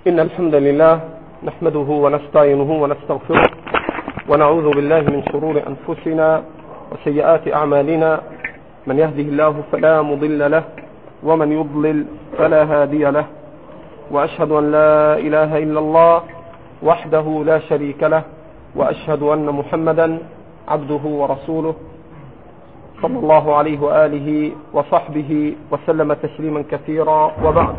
إن الحمد لله نحمده ونستعينه ونستغفره ونعوذ بالله من شرور أنفسنا وسيئات أعمالنا. من يهده الله فلا مضل له ومن يضلل فلا هادي له، وأشهد أن لا إله إلا الله وحده لا شريك له، وأشهد أن محمدا عبده ورسوله صلى الله عليه وآله وصحبه وسلم تسليما كثيرا، وبعد.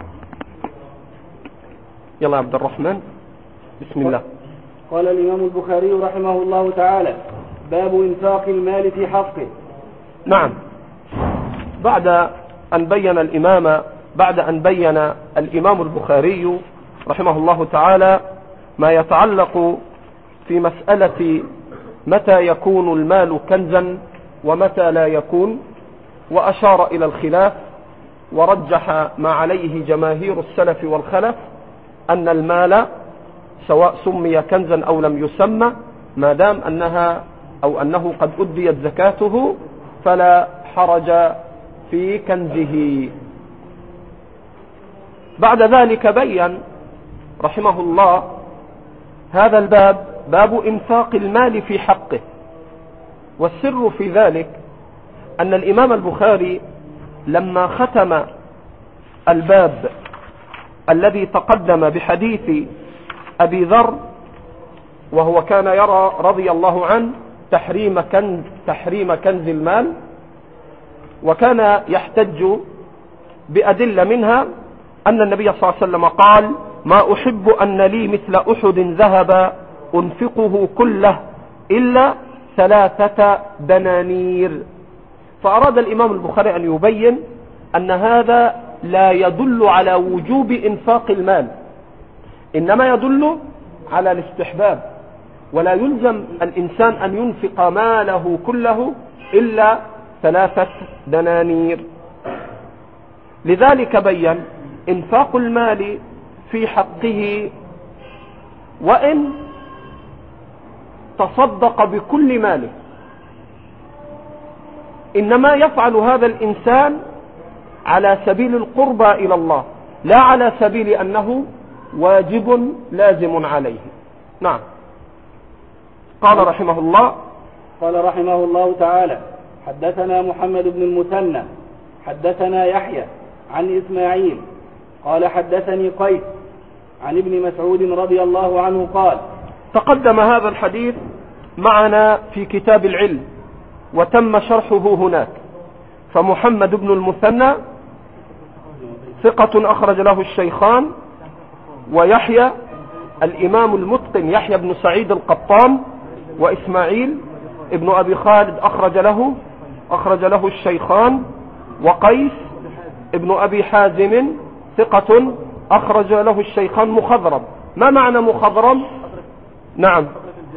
يلا عبد الرحمن، بسم الله. قال الإمام البخاري رحمه الله تعالى: باب إنفاق المال في حقه. نعم، بعد أن بين الإمام البخاري رحمه الله تعالى ما يتعلق في مسألة متى يكون المال كنزا ومتى لا يكون، وأشار إلى الخلاف ورجح ما عليه جماهير السلف والخلف أن المال سواء سمي كنزا أو لم يسمى، ما دام أنه قد أديت زكاته فلا حرج في كنزه. بعد ذلك بين رحمه الله هذا الباب، باب إنفاق المال في حقه. والسر في ذلك أن الإمام البخاري لما ختم الباب الذي تقدم بحديث أبي ذر، وهو كان يرى رضي الله عنه تحريم كنز المال، وكان يحتج بأدلة منها أن النبي صلى الله عليه وسلم قال: ما أحب أن لي مثل أحد ذهب أنفقه كله إلا 3 دنانير. فأراد الإمام البخاري أن يبين أن هذا لا يدل على وجوب إنفاق المال، إنما يدل على الاستحباب، ولا يلزم الإنسان أن ينفق ماله كله إلا 3 دنانير. لذلك بين إنفاق المال في حقه، وإن تصدق بكل ماله، إنما يفعل هذا الإنسان على سبيل القربى إلى الله، لا على سبيل أنه واجب لازم عليه. نعم. قال رحمه الله تعالى: حدثنا محمد بن المثنى حدثنا يحيى عن إسماعيل قال حدثني قيس عن ابن مسعود رضي الله عنه قال: تقدم هذا الحديث معنا في كتاب العلم وتم شرحه هناك. فمحمد بن المثنى ثقة أخرج له الشيخان، ويحيى الإمام المتقن يحيى بن سعيد القطان، وإسماعيل ابن أبي خالد أخرج له الشيخان، وقيس ابن أبي حازم ثقة أخرج له الشيخان. مخضرم، ما معنى مخضرم؟ نعم،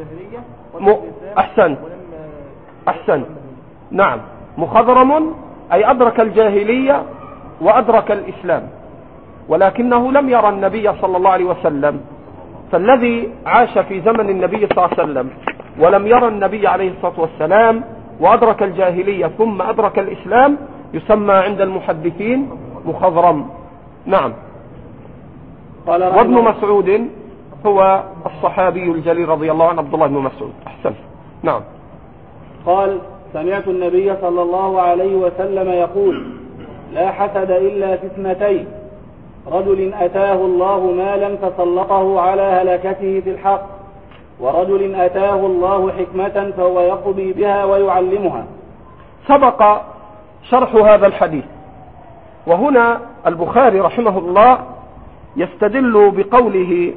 أحسن. نعم، مخضرم أي أدرك الجاهلية وأدرك الإسلام، ولكنه لم يرى النبي صلى الله عليه وسلم. فالذي عاش في زمن النبي صلى الله عليه وسلم ولم يرى النبي عليه الصلاة والسلام وأدرك الجاهلية ثم أدرك الإسلام يسمى عند المحدثين مخضرم. نعم. وابن مسعود هو الصحابي الجليل رضي الله عنه، عبد الله بن مسعود. أحسن. نعم. قال: سمعت النبي صلى الله عليه وسلم يقول: لا حسد إلا في 2: رجل أتاه الله مالا فسلطه على هلكته في الحق، ورجل أتاه الله حكمة فهو يقضي بها ويعلمها. سبق شرح هذا الحديث، وهنا البخاري رحمه الله يستدل بقوله: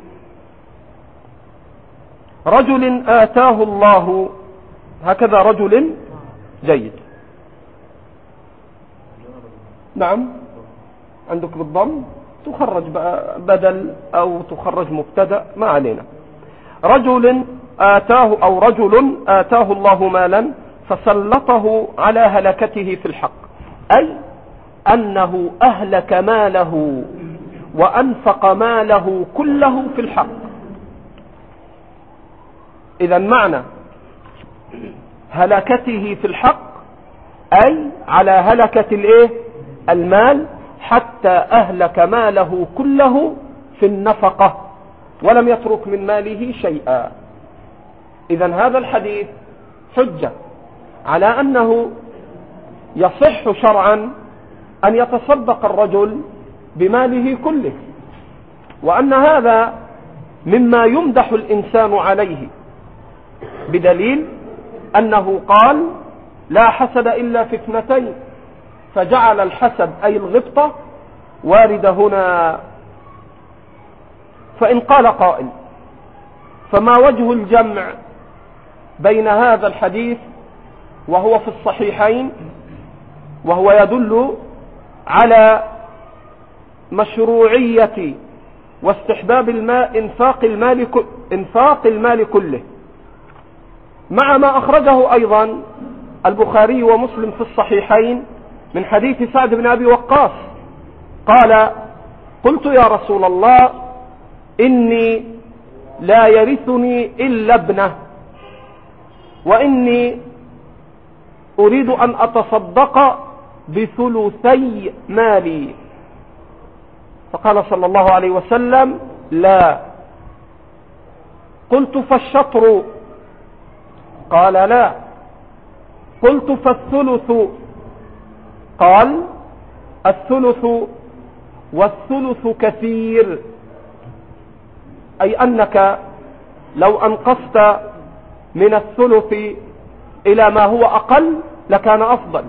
رجل آتاه الله، هكذا رجل جيد. نعم، عندك بالضم تخرج بدل أو تخرج مبتدأ، ما علينا. رجل آتاه الله مالا فسلطه على هلكته في الحق، أي أنه أهلك ماله وأنفق ماله كله في الحق. إذا معنى هلكته في الحق أي على هلكة المال، حتى أهلك ماله كله في في النفقة ولم يترك من ماله شيئا. إذن هذا الحديث حجة على أنه يصح شرعا أن يتصدق الرجل بماله كله، وأن هذا مما يمدح الإنسان عليه، بدليل أنه قال لا حسد إلا في اثنتين، فجعل الحسد أي الغبطة وارد هنا. فإن قال قائل فما وجه الجمع بين هذا الحديث وهو في الصحيحين وهو يدل على مشروعية واستحباب إنفاق المال كله، مع ما أخرجه أيضا البخاري ومسلم في الصحيحين من حديث سعد بن أبي وقاص قال قلت يا رسول الله إني لا يرثني إلا ابنه وإني أريد أن أتصدق بثلثي مالي، فقال صلى الله عليه وسلم لا. قلت فالشطر؟ قال لا. قلت فالثلث؟ قال الثلث والثلث كثير، أي أنك لو أنقصت من الثلث إلى ما هو أقل لكان أفضل.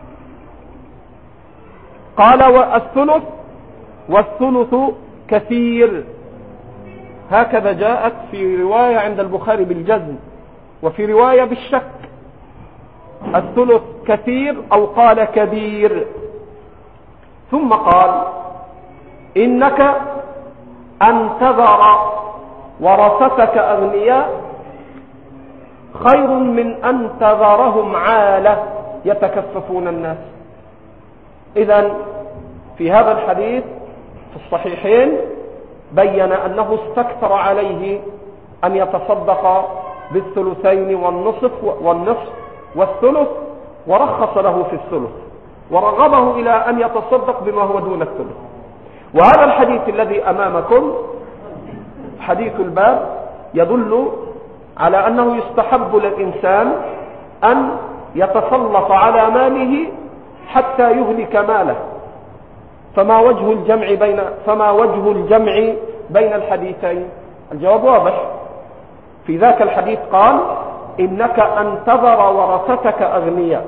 قال والثلث والثلث كثير، هكذا جاءت في رواية عند البخاري بالجزم وفي رواية بالشك، الثلث كثير أو قال كبير. ثم قال إنك أن تذر ورثتك أغنياء خير من أن تذرهم عالة يتكففون الناس. إذن في هذا الحديث في الصحيحين بين أنه استكثر عليه أن يتصدق بالثلثين والنصف والثلث، ورخص له في الثلث ورغبه إلى أن يتصدق بما هو دون الثلث. وهذا الحديث الذي أمامكم حديث الباب يدل على أنه يستحب للإنسان أن يتسلط على ماله حتى يهلك ماله. فما وجه الجمع بين الحديثين؟ الجواب واضح. في ذاك الحديث قال إنك أن تذر ورثتك أغنياء.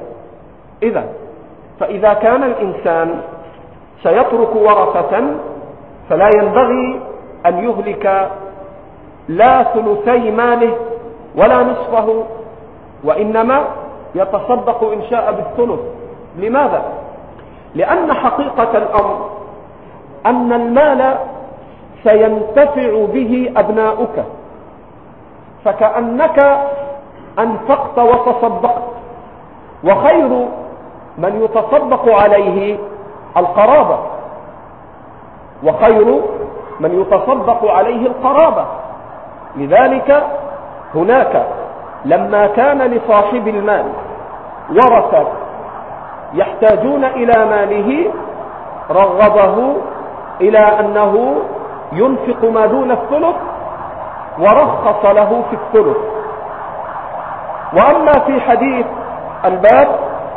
فإذا كان الإنسان سيترك ورثة فلا ينبغي أن يهلك لا ثلثي ماله ولا نصفه، وإنما يتصدق إن شاء بالثلث. لماذا؟ لأن حقيقة الأمر أن المال سينتفع به أبناؤك، فكأنك أنفقت وتصدقت، وخير من يتصدق عليه القرابة، لذلك هناك لما كان لصاحب المال ورثة يحتاجون إلى ماله رغبه إلى أنه ينفق ما دون الثلث ورخص له في الثلث. وأما في حديث الباب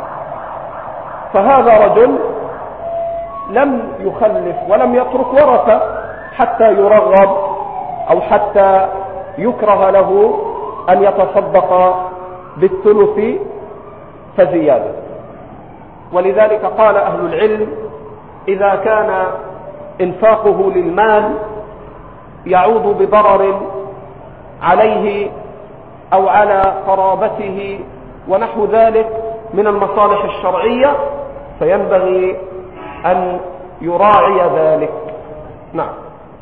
فهذا رجل لم يخلف ولم يترك ورثة حتى يرغب أو حتى يكره له أن يتصدق بالثلث فزيادة. ولذلك قال أهل العلم إذا كان إنفاقه للمال يعود بضرر عليه أو على قرابته ونحو ذلك من المصالح الشرعية فينبغي أن يراعي ذلك. نعم.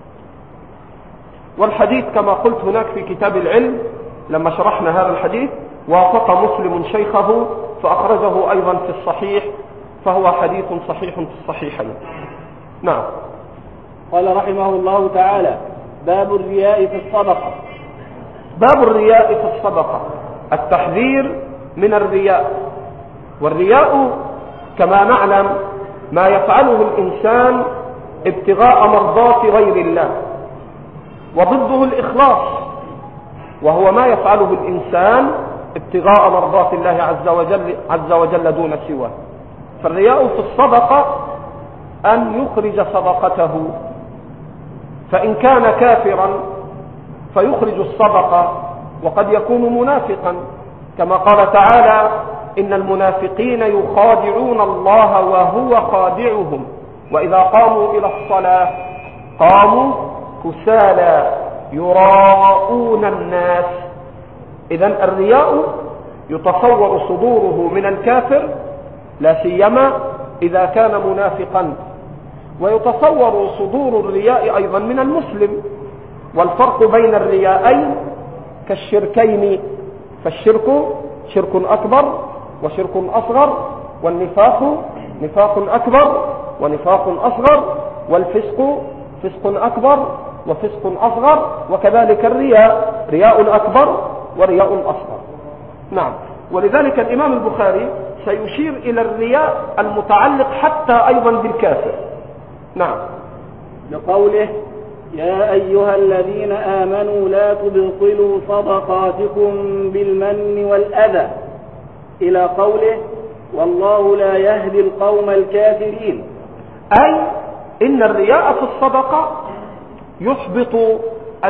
والحديث كما قلت هناك في كتاب العلم لما شرحنا هذا الحديث وافق مسلم شيخه فأخرجه أيضا في الصحيح، فهو حديث صحيح في الصحيحين. نعم. قال رحمه الله تعالى: باب الرياء في الصدقة. باب الرياء في الصدقة، التحذير من الرياء. والرياء كما نعلم ما يفعله الإنسان ابتغاء مرضات غير الله، وضده الإخلاص، وهو ما يفعله الإنسان ابتغاء مرضات الله عز وجل دون سواه. فالرياء في الصدقة أن يخرج صدقته، فإن كان كافرا فيخرج الصدقة، وقد يكون منافقا كما قال تعالى: إن المنافقين يخادعون الله وهو خادعهم وإذا قاموا إلى الصلاة قاموا كسالى يراءون الناس. إذن الرياء يتصور صدوره من الكافر لا سيما إذا كان منافقا، ويتصور صدور الرياء أيضا من المسلم. والفرق بين الرياءين كالشركين، فالشرك شرك أكبر وشرك أصغر، والنفاق نفاق أكبر ونفاق أصغر، والفسق فسق أكبر وفسق أصغر، وكذلك الرياء رياء أكبر ورياء أصغر. نعم. ولذلك الإمام البخاري سيشير إلى الرياء المتعلق حتى أيضا بالكافر. نعم. لقوله: يا أيها الذين آمنوا لا تبطلوا صدقاتكم بالمن والأذى، إلى قوله: والله لا يهدي القوم الكافرين. أي إن الرياء في الصدقة يحبط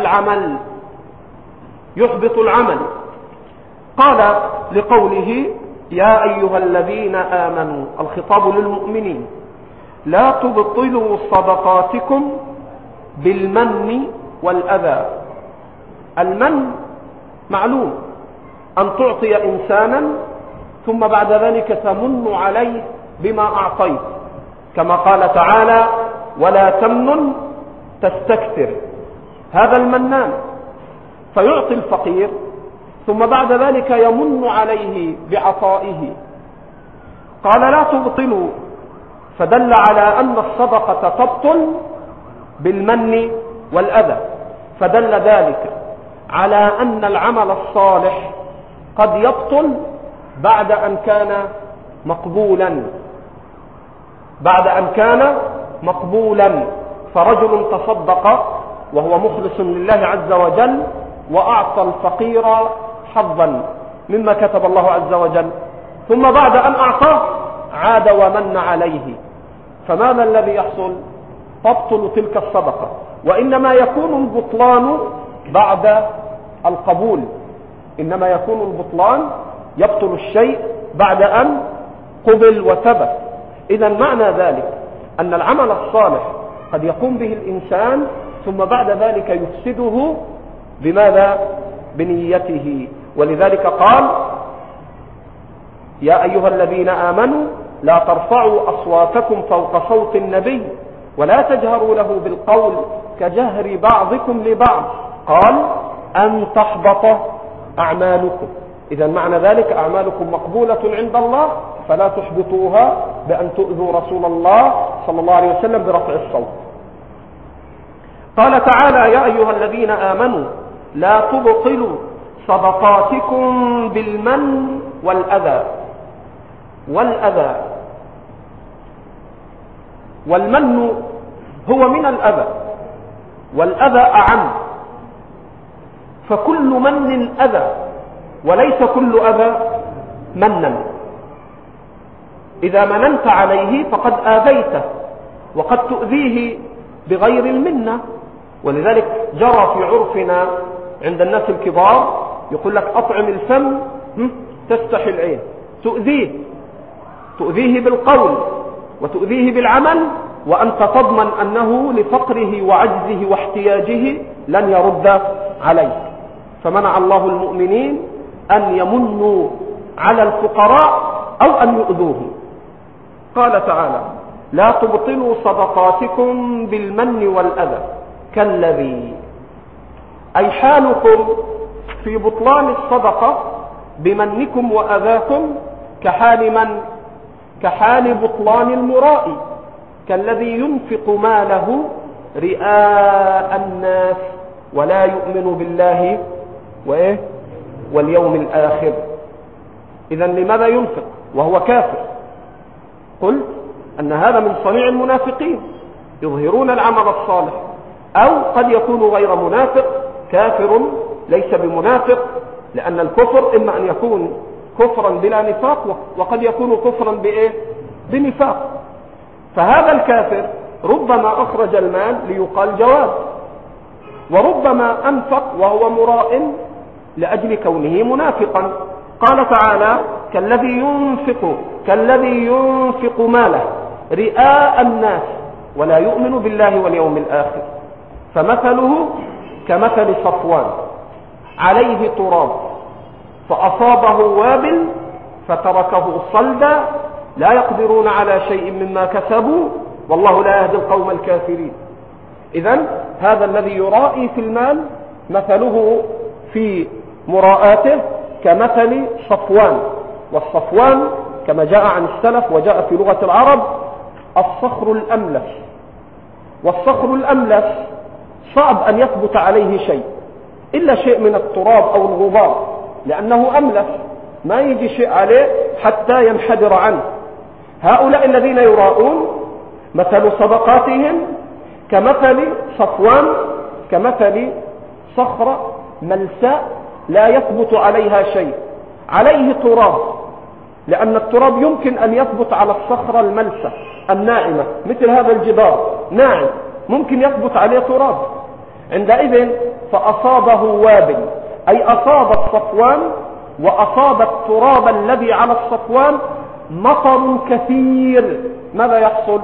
العمل. قال لقوله: يا أيها الذين آمنوا، الخطاب للمؤمنين: لا تبطلوا صدقاتكم بالمن والأذى. المن معلوم، أن تعطي إنسانا ثم بعد ذلك تمن عليه بما أعطيت، كما قال تعالى: ولا تمنن تستكثر. هذا المنان فيعطي الفقير ثم بعد ذلك يمن عليه بعطائه. قال: لا تبطلوا، فدل على أن الصدقة تبطل بالمن والأذى، فدل ذلك على أن العمل الصالح قد يبطل بعد أن كان مقبولا. فرجل تصدق وهو مخلص لله عز وجل وأعطى الفقير حظا مما كتب الله عز وجل، ثم بعد أن أعطاه عاد ومن عليه، فماذا الذي يحصل؟ تبطل تلك الصدقة، وإنما يكون البطلان بعد القبول. إنما يكون البطلان، يبطل الشيء بعد أن قبل وثبت. إذا معنى ذلك أن العمل الصالح قد يقوم به الإنسان ثم بعد ذلك يفسده بماذا؟ بنيته. ولذلك قال: يا أيها الذين آمنوا لا ترفعوا أصواتكم فوق صوت النبي ولا تجهروا له بالقول كجهر بعضكم لبعض، قال: أن تحبط أعمالكم. إذا معنى ذلك أعمالكم مقبولة عند الله، فلا تحبطوها بأن تؤذوا رسول الله صلى الله عليه وسلم برفع الصوت. قال تعالى: يا أيها الذين آمنوا لا تبطلوا صدقاتكم بالمن والأذى. والمن هو من الأذى، والأذى أعم، فكل من أذى وليس كل أذى منا. إذا مننت عليه فقد آذيته، وقد تؤذيه بغير المنة. ولذلك جرى في عرفنا عند الناس الكبار يقول لك: أطعم الفم تستحي العين. تؤذيه بالقول وتؤذيه بالعمل، وأنت تضمن أنه لفقره وعجزه واحتياجه لن يرد عليك. فمنع الله المؤمنين أن يمنوا على الفقراء أو أن يؤذوهم. قال تعالى: لا تبطلوا صدقاتكم بالمن والأذى كالذي، أي حالكم في بطلان الصدقة بمنكم وأذاكم كحال من؟ كحال بطلان المرائي، كالذي ينفق ماله رئاء الناس ولا يؤمن بالله واليوم الآخر. إذا لماذا ينفق وهو كافر؟ قل أن هذا من صنيع المنافقين، يظهرون العمل الصالح أو قد يكون غير منافق، كافر ليس بمنافق، لأن الكفر إما أن يكون كفرا بلا نفاق وقد يكون كفرا بإيه؟ بنفاق. فهذا الكافر ربما أخرج المال ليقال جواز، وربما أنفق وهو مراء لأجل كونه منافقا. قال تعالى: كالذي ينفق ماله رئاء الناس ولا يؤمن بالله واليوم الآخر فمثله كمثل صفوان عليه تراب فأصابه وابل فتركه صلدا لا يقدرون على شيء مما كسبوا والله لا يهدي القوم الكافرين. إذن هذا الذي يرائي في المال مثله في مراءاته كمثل صفوان، والصفوان كما جاء عن السلف وجاء في لغة العرب الصخر الأملس، والصخر الأملس صعب أن يثبت عليه شيء إلا شيء من التراب أو الغبار، لأنه أملس ما يجي شيء عليه حتى ينحدر عنه. هؤلاء الذين يراءون مثل صدقاتهم كمثل صفوان، كمثل صخرة ملساء لا يثبت عليها شيء، عليه تراب، لأن التراب يمكن أن يثبت على الصخرة الملسة الناعمة مثل هذا الجدار ناعم، ممكن يثبت عليه تراب. عندئذ فأصابه وابل، أي أصاب الصفوان وأصاب التراب الذي على الصفوان مطر كثير. ماذا يحصل؟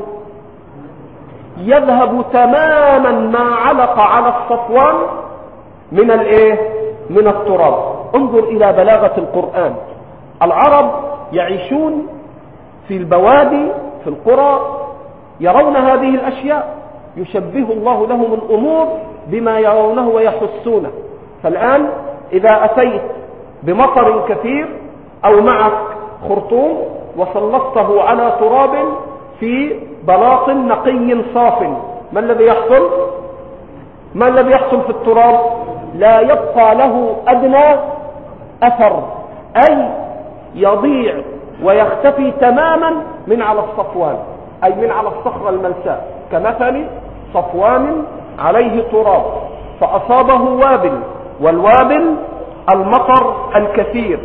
يذهب تماما ما علق على الصفوان من من التراب. انظر إلى بلاغة القرآن. العرب يعيشون في البوادي في القرى، يرون هذه الأشياء، يشبه الله لهم الأمور بما يرونه ويحسونه. فالآن إذا أتيت بمطر كثير أو معك خرطوم وسلطته على تراب في بلاط نقي صاف، ما الذي يحصل؟ ما الذي يحصل في التراب؟ لا يبقى له أدنى أثر، أي يضيع ويختفي تماما من على الصفوان، أي من على الصخرة الملساء، كمثل صفوان عليه تراب فأصابه وابل، والوابل المطر الكثير،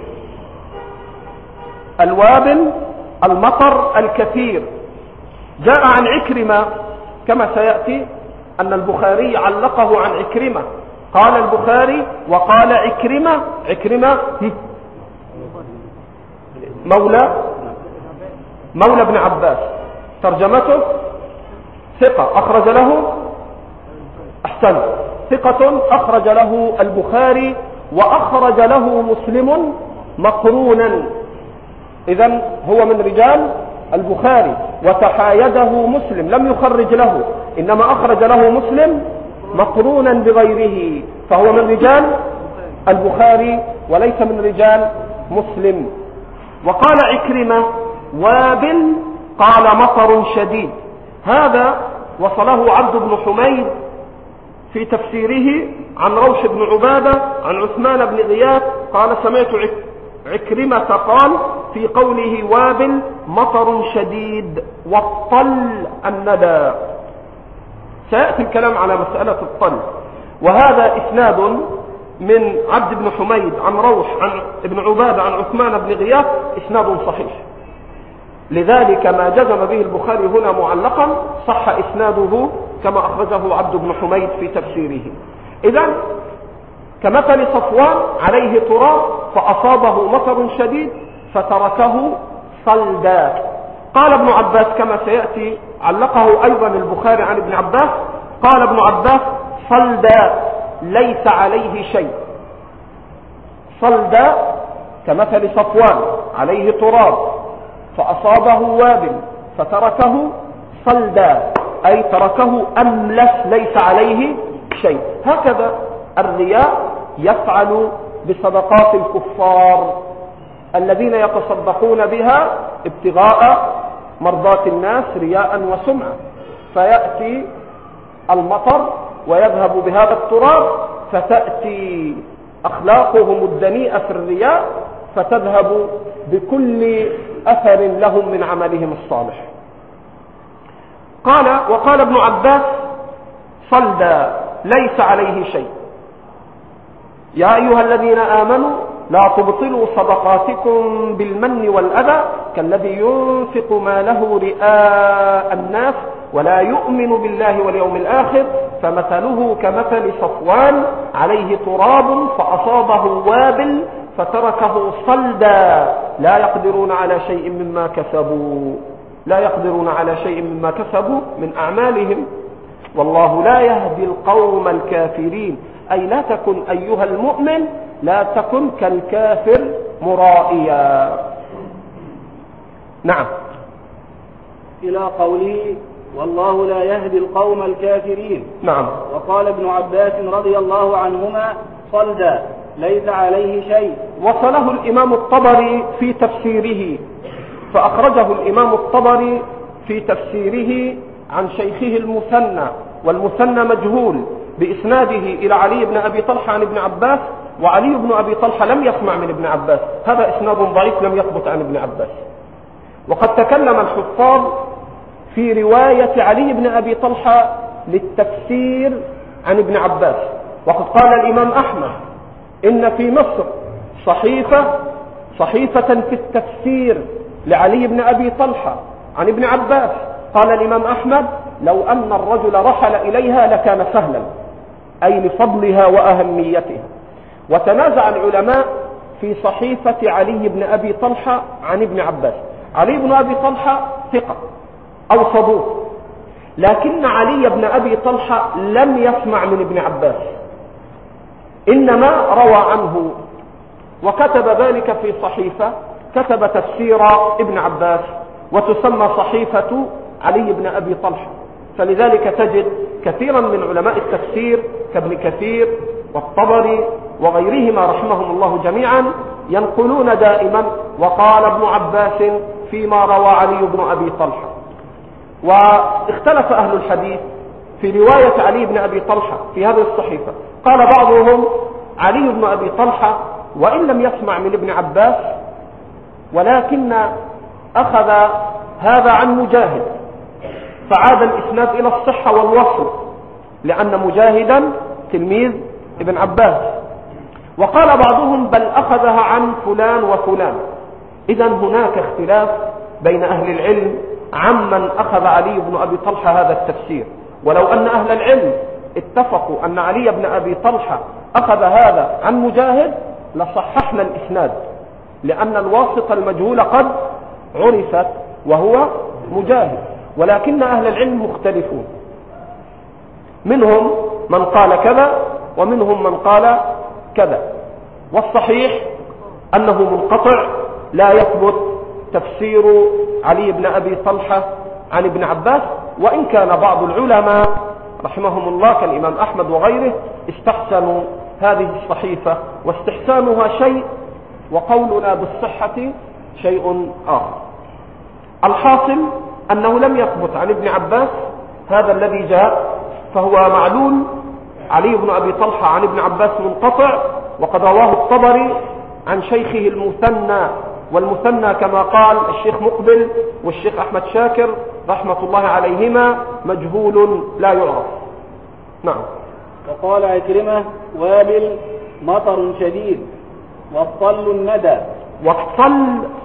الوابل المطر الكثير. جاء عن عكرمة كما سيأتي أن البخاري علقه عن عكرمة، قال البخاري وقال عكرمة مولى ابن عباس، ترجمته ثقة أخرج له أحسن ثقة أخرج له البخاري وأخرج له مسلم مقرونا، إذن هو من رجال البخاري، وتحايده مسلم لم يخرج له، إنما أخرج له مسلم مقرونا بغيره، فهو من رجال البخاري وليس من رجال مسلم. وقال عكرمة وابل، قال مطر شديد. هذا وصله عبد بن حميد في تفسيره عن روش بن عبادة عن عثمان بن غياث قال سمعت عكرمة قال في قوله وابل مطر شديد والطل الندى. سيأتي الكلام على مسألة الطل، وهذا إسناد من عبد بن حميد عن روح عن ابن عبادة عن عثمان بن غياث إسناد صحيح، لذلك ما جزم به البخاري هنا معلقا صح إسناده كما أخرجه عبد بن حميد في تفسيره. إذن كمثل صفوان عليه تراب فأصابه مطر شديد فتركه صلدا. قال ابن عباس كما سيأتي علقه أيضا البخاري عن ابن عباس، قال ابن عباس صلدا ليس عليه شيء. صلدا كمثل صفوان عليه تراب فأصابه وابل فتركه صلدا، أي تركه أملس ليس عليه شيء. هكذا الرياء يفعل بصدقات الكفار الذين يتصدقون بها ابتغاء مرضات الناس رياء وسمعة، فيأتي المطر ويذهب بهذا التراب فتأتي أخلاقهم الدنيئة في الرياء فتذهب بكل أثر لهم من عملهم الصالح. وقال ابن عباس صلدا ليس عليه شيء. يا أيها الذين آمنوا لا تبطلوا صدقاتكم بالمن والأذى كالذي ينفق ماله رئاء الناس ولا يؤمن بالله واليوم الآخر فمثله كمثل صفوان عليه تراب فأصابه وابل فتركه صلدا لا يقدرون على شيء مما كسبوا من أعمالهم والله لا يهدي القوم الكافرين. أي لا تكن أيها المؤمن لا تكن كالكافر مرائيا. نعم. إلى قوله والله لا يهدي القوم الكافرين. نعم. وقال ابن عباس رضي الله عنهما صلدا ليس عليه شيء. وصله الإمام الطبري في تفسيره، فأخرجه الإمام الطبري في تفسيره عن شيخه المثنى، والمثنى مجهول، بإسناده إلى علي بن أبي طلحة عن ابن عباس، وعلي بن أبي طلحة لم يسمع من ابن عباس، هذا إسناد ضعيف لم يثبت عن ابن عباس. وقد تكلم الحفاظ في رواية علي بن أبي طلحة للتفسير عن ابن عباس، وقد قال الإمام أحمد إن في مصر صحيفة في التفسير لعلي بن أبي طلحة عن ابن عباس. قال الإمام أحمد لو أن الرجل رحل إليها لكان سهلا، أي لفضلها وأهميتها. وتنازع العلماء في صحيفة علي بن أبي طلحة عن ابن عباس. علي بن أبي طلحة ثقة أو صدوق، لكن علي بن أبي طلحة لم يسمع من ابن عباس، إنما روى عنه، وكتب ذلك في صحيفة كتب تفسير ابن عباس وتسمى صحيفة علي بن أبي طلحة. فلذلك تجد كثيرا من علماء التفسير كابن كثير والطبري وغيرهما رحمهم الله جميعا ينقلون دائما وقال ابن عباس فيما روى علي بن أبي طلحة. واختلف أهل الحديث في رواية علي بن أبي طلحة في هذه الصحيفة. قال بعضهم علي بن أبي طلحة وإن لم يسمع من ابن عباس ولكن أخذ هذا عن مجاهد، فعاد الإسناد إلى الصحة والوصل، لأن مجاهدا تلميذ ابن عباس. وقال بعضهم بل أخذها عن فلان وفلان. إذن هناك اختلاف بين أهل العلم عمن أخذ علي بن أبي طلحة هذا التفسير. ولو أن أهل العلم اتفقوا أن علي بن أبي طلحة أخذ هذا عن مجاهد لصححنا الإسناد، لأن الواسطة المجهولة قد عرفت وهو مجاهد. ولكن أهل العلم مختلفون، منهم من قال كذا ومنهم من قال كذا. والصحيح أنه منقطع لا يثبت تفسير علي بن أبي طلحة عن ابن عباس، وإن كان بعض العلماء رحمهم الله كالإمام أحمد وغيره استحسنوا هذه الصحيفة، واستحسانها شيء وقولنا بالصحة شيء آخر. الحاصل أنه لم يثبت عن ابن عباس هذا الذي جاء، فهو معلول علي بن أبي طلحة عن ابن عباس منقطع، وقد رواه الطبري عن شيخه المثنى، والمثنى كما قال الشيخ مقبل والشيخ أحمد شاكر رحمة الله عليهما مجهول لا يعرف. نعم. وقال عكرمة وابل مطر شديد والطل الندى. والطل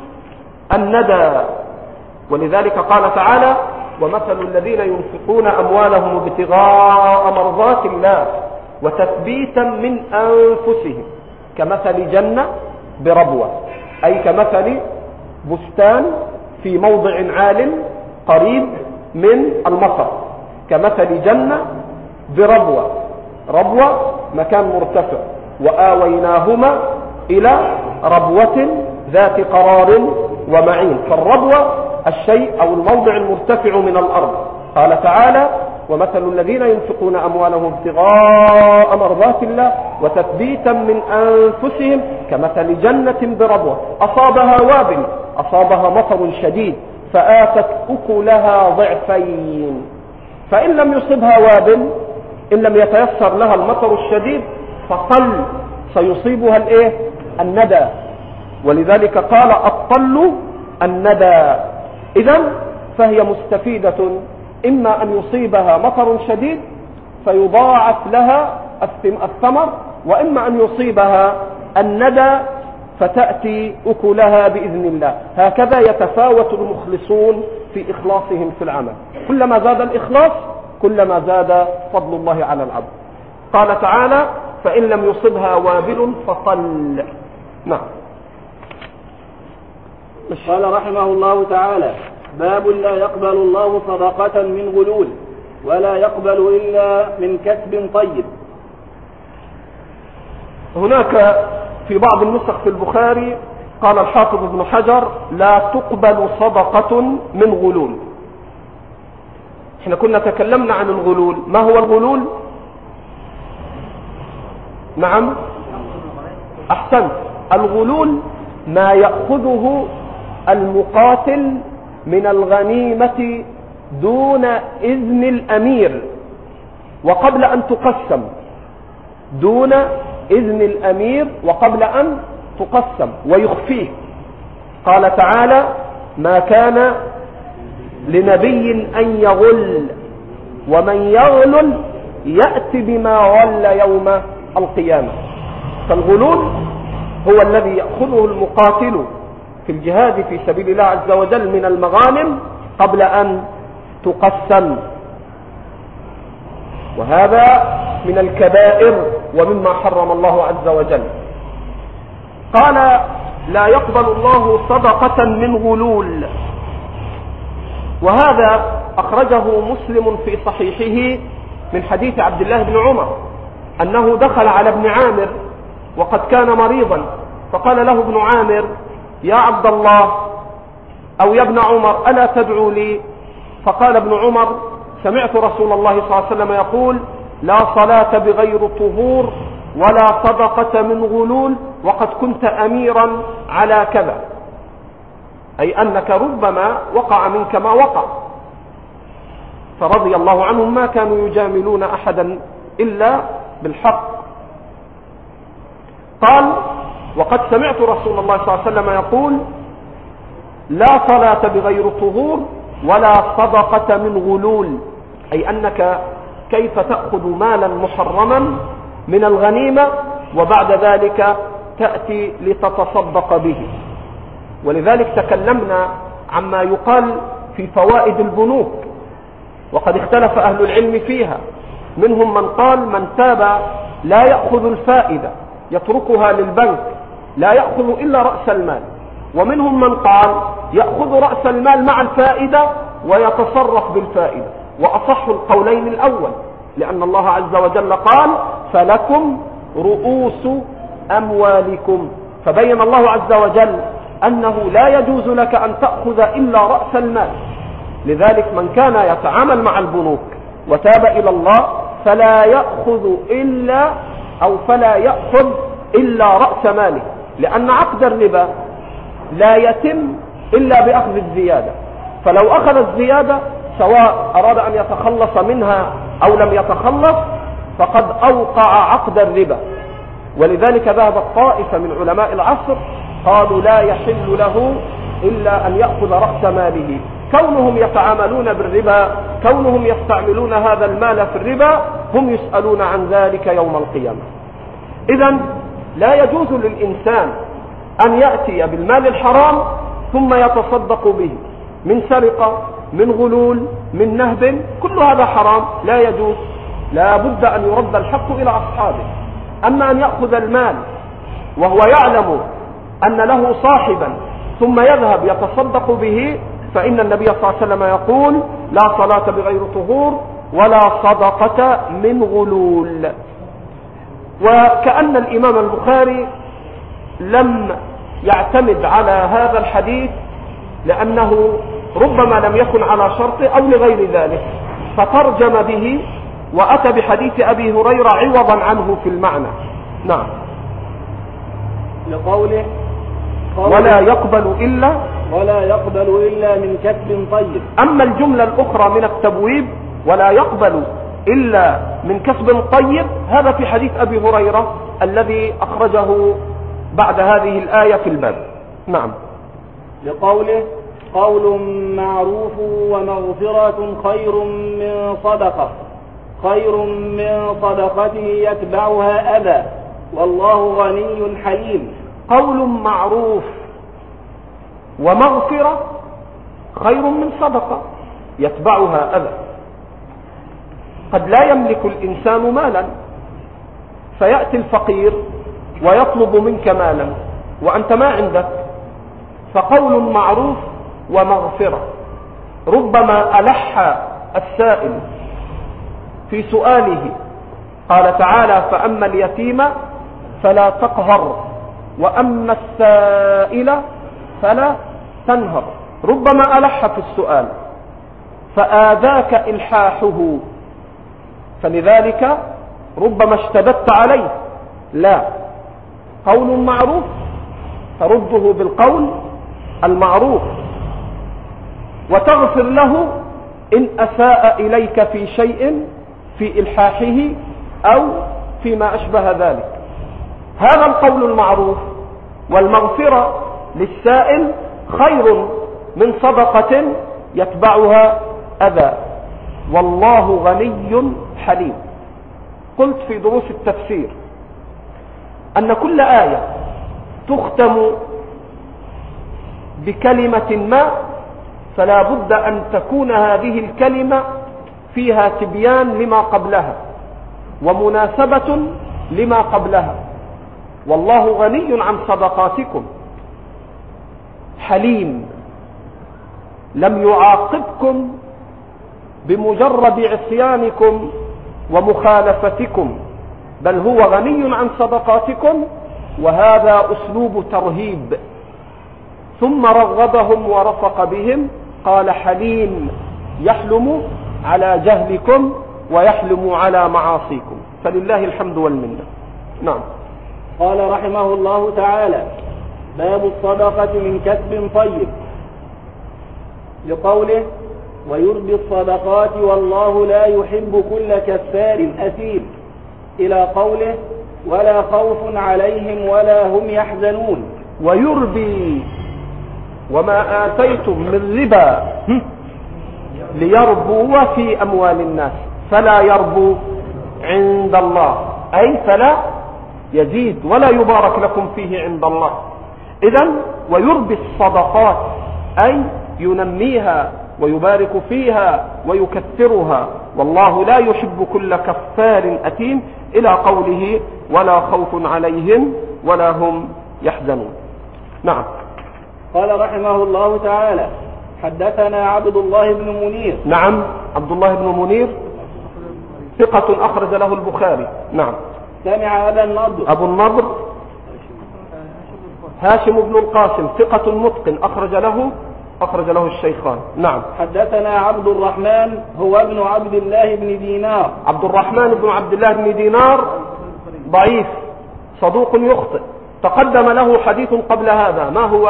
الندى، ولذلك قال تعالى ومثل الذين ينفقون أموالهم ابتغاء مرضات الله وتثبيتا من أنفسهم كمثل جنة بربوة، أي كمثل بستان في موضع عال قريب من المطر، كمثل جنة بربوة، ربوة مكان مرتفع، وآويناهما إلى ربوة ذات قرار ومعين. فالربوة الشيء أو الموضع المرتفع من الأرض. قال تعالى ومثل الذين ينفقون أموالهم ابتغاء مرضات الله وتثبيتا من أنفسهم كمثل جنة بربوة أصابها وابل، أصابها مطر شديد فآتت أكلها ضعفين. فإن لم يصبها وابل، إن لم يتيسر لها المطر الشديد، فطل سيصيبها الندى، ولذلك قال الطل الندى. إذن فهي مستفيدة، إما أن يصيبها مطر شديد فيضاعف لها الثمر، وإما أن يصيبها الندى فتأتي أكلها بإذن الله. هكذا يتفاوت المخلصون في إخلاصهم في العمل، كلما زاد الإخلاص كلما زاد فضل الله على العبد. قال تعالى: فإن لم يصبها وابل فطل. نعم. قال رحمه الله تعالى: باب لا يقبل الله صدقة من غلول ولا يقبل إلا من كسب طيب. هناك في بعض النسخ في البخاري قال الحافظ ابن حجر: لا تقبل صدقة من غلول. احنا كنا تكلمنا عن الغلول. ما هو الغلول؟ نعم، أحسنت. الغلول ما يأخذه المقاتل من الغنيمة دون إذن الأمير وقبل أن تقسم، دون إذن الأمير وقبل أن تقسم، ويخفيه. قال تعالى: ما كان لنبي أن يغل ومن يغلل يأتي بما غل يوم القيامة. فالغلول هو الذي يأخذه المقاتل في الجهاد في سبيل الله عز وجل من المغانم قبل أن تقسم، وهذا من الكبائر ومما حرم الله عز وجل. قال: لا يقبل الله صدقة من غلول. وهذا أخرجه مسلم في صحيحه من حديث عبد الله بن عمر أنه دخل على ابن عامر وقد كان مريضا، فقال له ابن عامر: يا عبد الله أو يا ابن عمر ألا تدعو لي؟ فقال ابن عمر: سمعت رسول الله صلى الله عليه وسلم يقول: لا صلاة بغير طهور ولا صدقة من غلول وقد كنت أميرا على كذا، أي أنك ربما وقع منك ما وقع. فرضي الله عنهم ما كانوا يجاملون أحدا إلا بالحق. قال: وقد سمعت رسول الله صلى الله عليه وسلم يقول: لا صلاة بغير طهور ولا صدقة من غلول، أي أنك كيف تأخذ مالا محرما من الغنيمة وبعد ذلك تأتي لتتصدق به. ولذلك تكلمنا عما يقال في فوائد البنوك، وقد اختلف أهل العلم فيها. منهم من قال: من تاب لا يأخذ الفائدة، يتركها للبنك، لا يأخذ إلا رأس المال. ومنهم من قال: يأخذ رأس المال مع الفائدة ويتصرف بالفائدة. وأصح القولين الأول، لأن الله عز وجل قال: فلكم رؤوس أموالكم. فبين الله عز وجل أنه لا يجوز لك أن تأخذ إلا رأس المال. لذلك من كان يتعامل مع البنوك وتاب إلى الله فلا يأخذ إلا رأس ماله، لأن عقد الربا لا يتم إلا بأخذ الزيادة. فلو أخذ الزيادة سواء أراد أن يتخلص منها أو لم يتخلص فقد أوقع عقد الربا. ولذلك ذهب الطائفة من علماء العصر قالوا: لا يحل له إلا أن يأخذ رأس ماله. كونهم يتعاملون بالربا، كونهم يستعملون هذا المال في الربا، هم يسألون عن ذلك يوم القيامة. إذن لا يجوز للإنسان أن يأتي بالمال الحرام ثم يتصدق به، من سرقة، من غلول، من نهب، كل هذا حرام لا يجوز. لا بد أن يرد الحق إلى أصحابه. أما أن يأخذ المال وهو يعلم أن له صاحبا ثم يذهب يتصدق به، فإن النبي صلى الله عليه وسلم يقول: لا صلاة بغير طهور ولا صدقة من غلول. وكأن الإمام البخاري لم يعتمد على هذا الحديث لأنه ربما لم يكن على شرطه أو لغير ذلك، فترجم به وأتى بحديث أبي هريرة عوضا عنه في المعنى. نعم. لقوله: ولا يقبل إلا من كسب طيب. أما الجملة الأخرى من التبويب: ولا يقبل إلا من كسب طيب، هذا في حديث أبي هريرة الذي أخرجه بعد هذه الآية في الباب. نعم. لقوله: قول معروف ومغفرة خير من صدقة. خير من صدقة يتبعها أذى والله غني حليم. قول معروف ومغفرة خير من صدقة يتبعها أذى. قد لا يملك الإنسان مالا فيأتي الفقير ويطلب منك مالا وأنت ما عندك، فقول معروف ومغفرة. ربما ألح السائل في سؤاله، قال تعالى فأما اليتيم فلا تقهر وأما السائل فلا تنهر. ربما ألح في السؤال فآذاك إلحاحه فلذلك ربما اشتددت عليه. لا، قول معروف ترده بالقول المعروف وتغفر له إن أساء إليك في شيء في إلحاحه أو فيما أشبه ذلك. هذا القول المعروف والمغفرة للسائل خير من صدقة يتبعها أذى والله غني حليم. قلت في دروس التفسير أن كل آية تختم بكلمة ما فلا بد أن تكون هذه الكلمة فيها تبيان لما قبلها ومناسبة لما قبلها. والله غني عن صدقاتكم حليم، لم يعاقبكم بمجرد عصيانكم ومخالفتكم، بل هو غني عن صدقاتكم، وهذا أسلوب ترهيب. ثم رغبهم ورفق بهم، قال حليم يحلم على جهلكم ويحلم على معاصيكم، فلله الحمد والمنة. نعم. قال رحمه الله تعالى باب الصدقة من كسب طيب، لقوله ويربي الصدقات والله لا يحب كل كفار أثيم، إلى قوله ولا خوف عليهم ولا هم يحزنون. ويربي وما آتيتم من ربا ليربو في أموال الناس فلا يربو عند الله، أي فلا يزيد ولا يبارك لكم فيه عند الله. إذن ويربي الصدقات أي ينميها ويبارك فيها ويكثرها، والله لا يحب كل كفار أثيم، إلى قوله ولا خوف عليهم ولا هم يحزنون. نعم. قال رحمه الله تعالى حدثنا عبد الله بن منير. نعم، عبد الله بن منير ثقة أخرج له البخاري. نعم. سمع أبو النضر هاشم بن القاسم ثقة متقن أخرج له الشيخان. نعم. حدثنا عبد الرحمن هو ابن عبد الله بن دينار. عبد الرحمن بن عبد الله بن دينار ضعيف صدوق يخطئ، تقدم له حديث قبل هذا. ما هو؟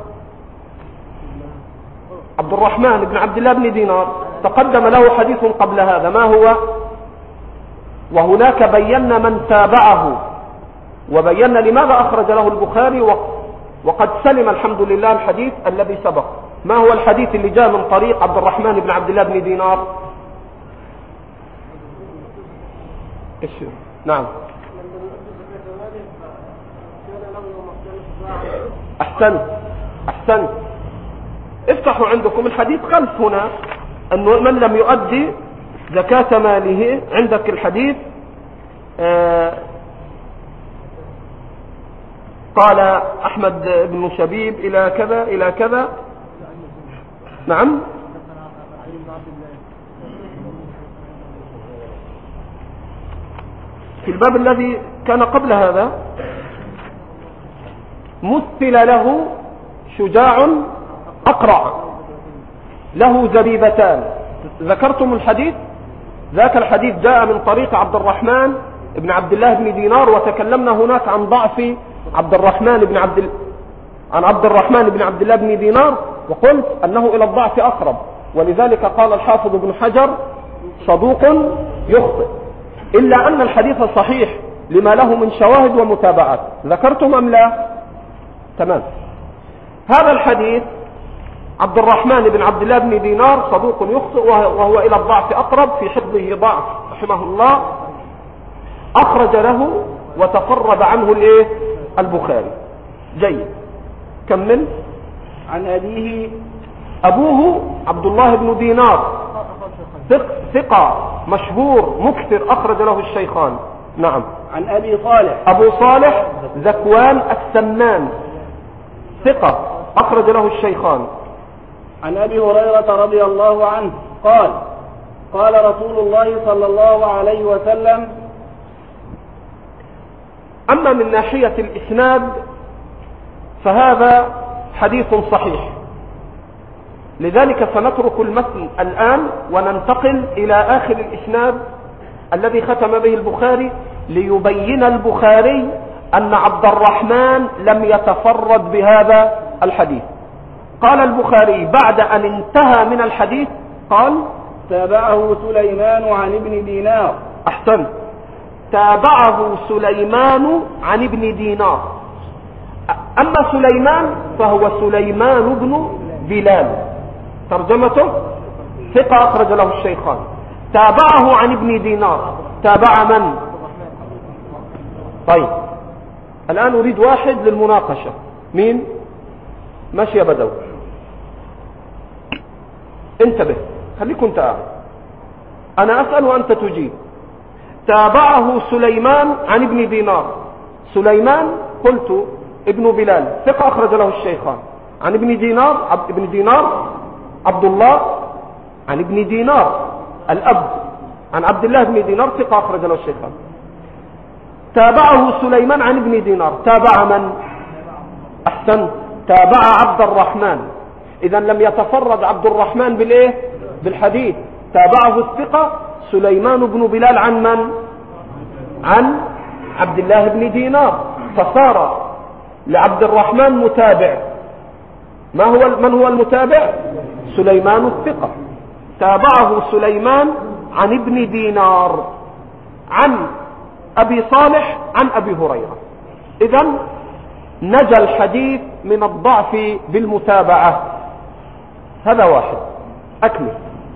عبد الرحمن بن عبد الله بن دينار تقدم له حديث قبل هذا. ما هو؟ وهناك بينا من تابعه وبينا لماذا أخرج له البخاري وقد سلم الحمد لله الحديث الذي سبق. ما هو الحديث اللي جاء من طريق عبد الرحمن بن عبد الله بن دينار؟ نعم. أحسنت. افتحوا عندكم الحديث خلف هنا، أنه من لم يؤدي زكاة ماله، عندك الحديث قال أحمد بن شبيب إلى كذا إلى كذا. نعم. في الباب الذي كان قبل هذا مثل له شجاع أقرع له زبيبتان. ذكرتم الحديث؟ ذاك الحديث جاء من طريق عبد الرحمن بن عبد الله بن دينار، وتكلمنا هناك عن ضعف عبد الرحمن بن عبد الله بن دينار، وقلت أنه إلى الضعف أقرب، ولذلك قال الحافظ بن حجر صدوق يخطئ، إلا أن الحديث صحيح لما له من شواهد ومتابعات. ذكرتم أم لا؟ تمام. هذا الحديث عبد الرحمن بن عبد الله بن دينار صدوق يخطئ وهو إلى الضعف أقرب، في حفظه ضعف رحمه الله أخرج له وتفرد عنه الايه البخاري. جيد، كمل. عن أبيه، أبوه عبد الله بن دينار، ثقة مشهور مكثر، أخرج له الشيخان. نعم. عن أبي صالح، أبو صالح ذكوان السمان، ثقة، أخرج له الشيخان. عن أبي هريرة رضي الله عنه قال: قال رسول الله صلى الله عليه وسلم. أما من ناحية الإسناد فهذا حديث صحيح، لذلك سنترك المتن الآن وننتقل إلى آخر الإسناد الذي ختم به البخاري، ليبين البخاري أن عبد الرحمن لم يتفرد بهذا الحديث. قال البخاري بعد أن انتهى من الحديث قال: تابعه سليمان عن ابن دينار. أحسن، تابعه سليمان عن ابن دينار. أما سليمان فهو سليمان بن بلال، ترجمته ثقة، أخرج له الشيخان. تابعه عن ابن دينار، تابع من؟ طيب الآن أريد واحد للمناقشة. مين؟ ماشي يا بدوي، انتبه، خليك انت قاعد، أنا أسأل وأنت تجيب. تابعه سليمان عن ابن دينار. سليمان قلت ابن بلال، ثقة، أخرج له الشيخان. عن ابن دينار، ابن دينار عبد الله، عن ابن دينار الأب، عن عبد الله بن دينار، ثقة، أخرج له الشيخان. تابعه سليمان عن ابن دينار، تابع من؟ أحسن، تابع عبد الرحمن. إذا لم يتفرد عبد الرحمن بالإيه؟ بالحديث. تابعه الثقة سليمان بن بلال عن من؟ عن عبد الله بن دينار، فصار لعبد الرحمن متابع. من هو المتابع؟ سليمان الثقة. تابعه سليمان عن ابن دينار عن أبي صالح عن أبي هريرة. إذن نجا الحديث من الضعف بالمتابعة. هذا واحد، أكمل.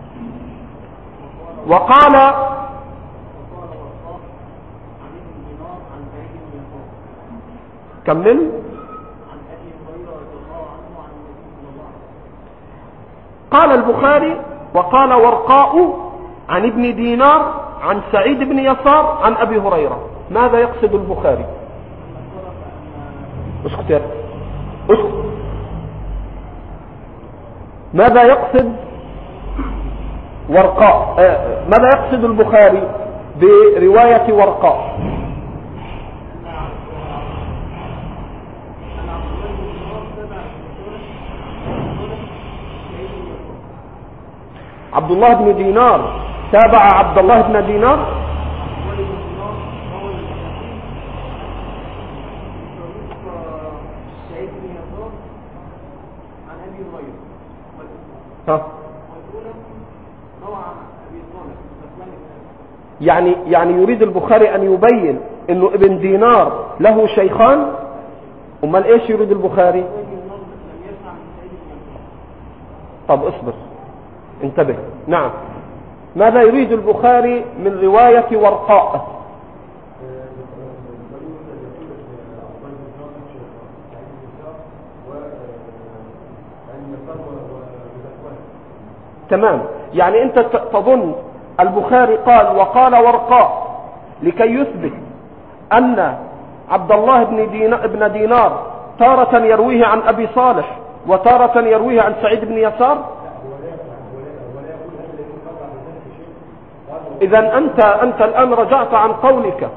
وقال كمل. قال البخاري: وقال ورقاء عن ابن دينار عن سعيد بن يسار عن أبي هريرة. ماذا يقصد البخاري؟ اسكت يا اسكت. ماذا يقصد ورقاء؟ ماذا يقصد البخاري برواية ورقاء؟ عبد الله بن دينار تابع عبد الله بن دينار. يعني يريد البخاري أن يبين أنه ابن دينار له شيخان. أمال إيش يريد البخاري؟ طب اصبر، انتبه. نعم، ماذا يريد البخاري من رواية ورقاء؟ تمام، يعني أنت تظن البخاري قال وقال ورقاء لكي يثبت أن عبد الله بن دينار تارة يرويه عن أبي صالح وتارة يرويه عن سعيد بن يسار. إذا أنت الآن رجعت عن قولك.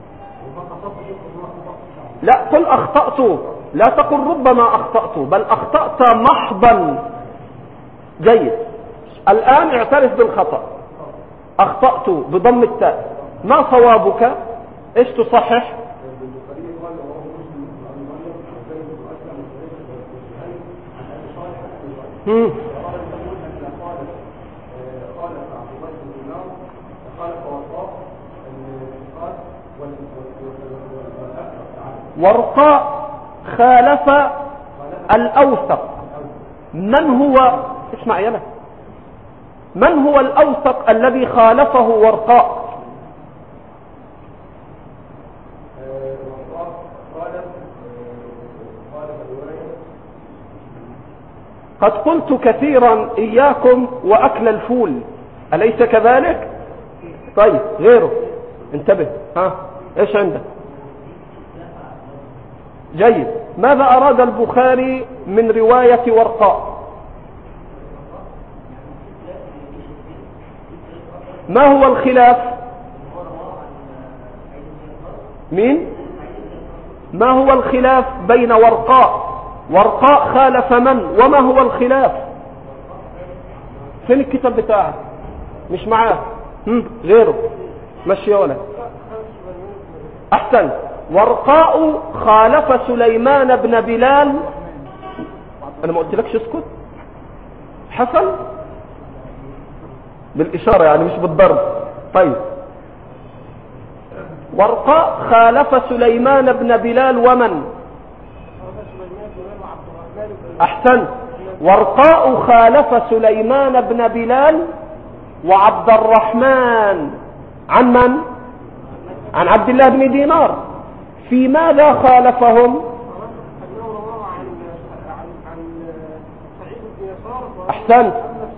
لا قل أخطأت، لا تقل ربما أخطأت، بل أخطأت محضا. جيد، الآن اعترف بالخطأ. أخطأت بضم التاء، ما صوابك؟ إيش تصحح؟ ورقاء خالف الأوثق. من هو؟ اسمع يلا، من هو الأوثق الذي خالفه ورقاء؟ قد قلت كثيرا إياكم وأكل الفول، أليس كذلك؟ طيب غيره انتبه. إيش عندك؟ جيد. ماذا أراد البخاري من رواية ورقاء؟ ما هو الخلاف؟ مين؟ ما هو الخلاف بين ورقاء خالف من؟ وما هو الخلاف؟ فين الكتاب بتاعه؟ مش معاه. غيره مشي يا ولد. أحسن. ورقاء خالف سليمان بن بلال. أنا ما قلتلكش اسكت؟ حصل بالإشارة يعني مش بالضرب. طيب ورقاء خالف سليمان بن بلال ومن؟ أحسن. ورقاء خالف سليمان بن بلال وعبد الرحمن عن من؟ عن عبد الله بن دينار. في ماذا خالفهم؟ أحسنت.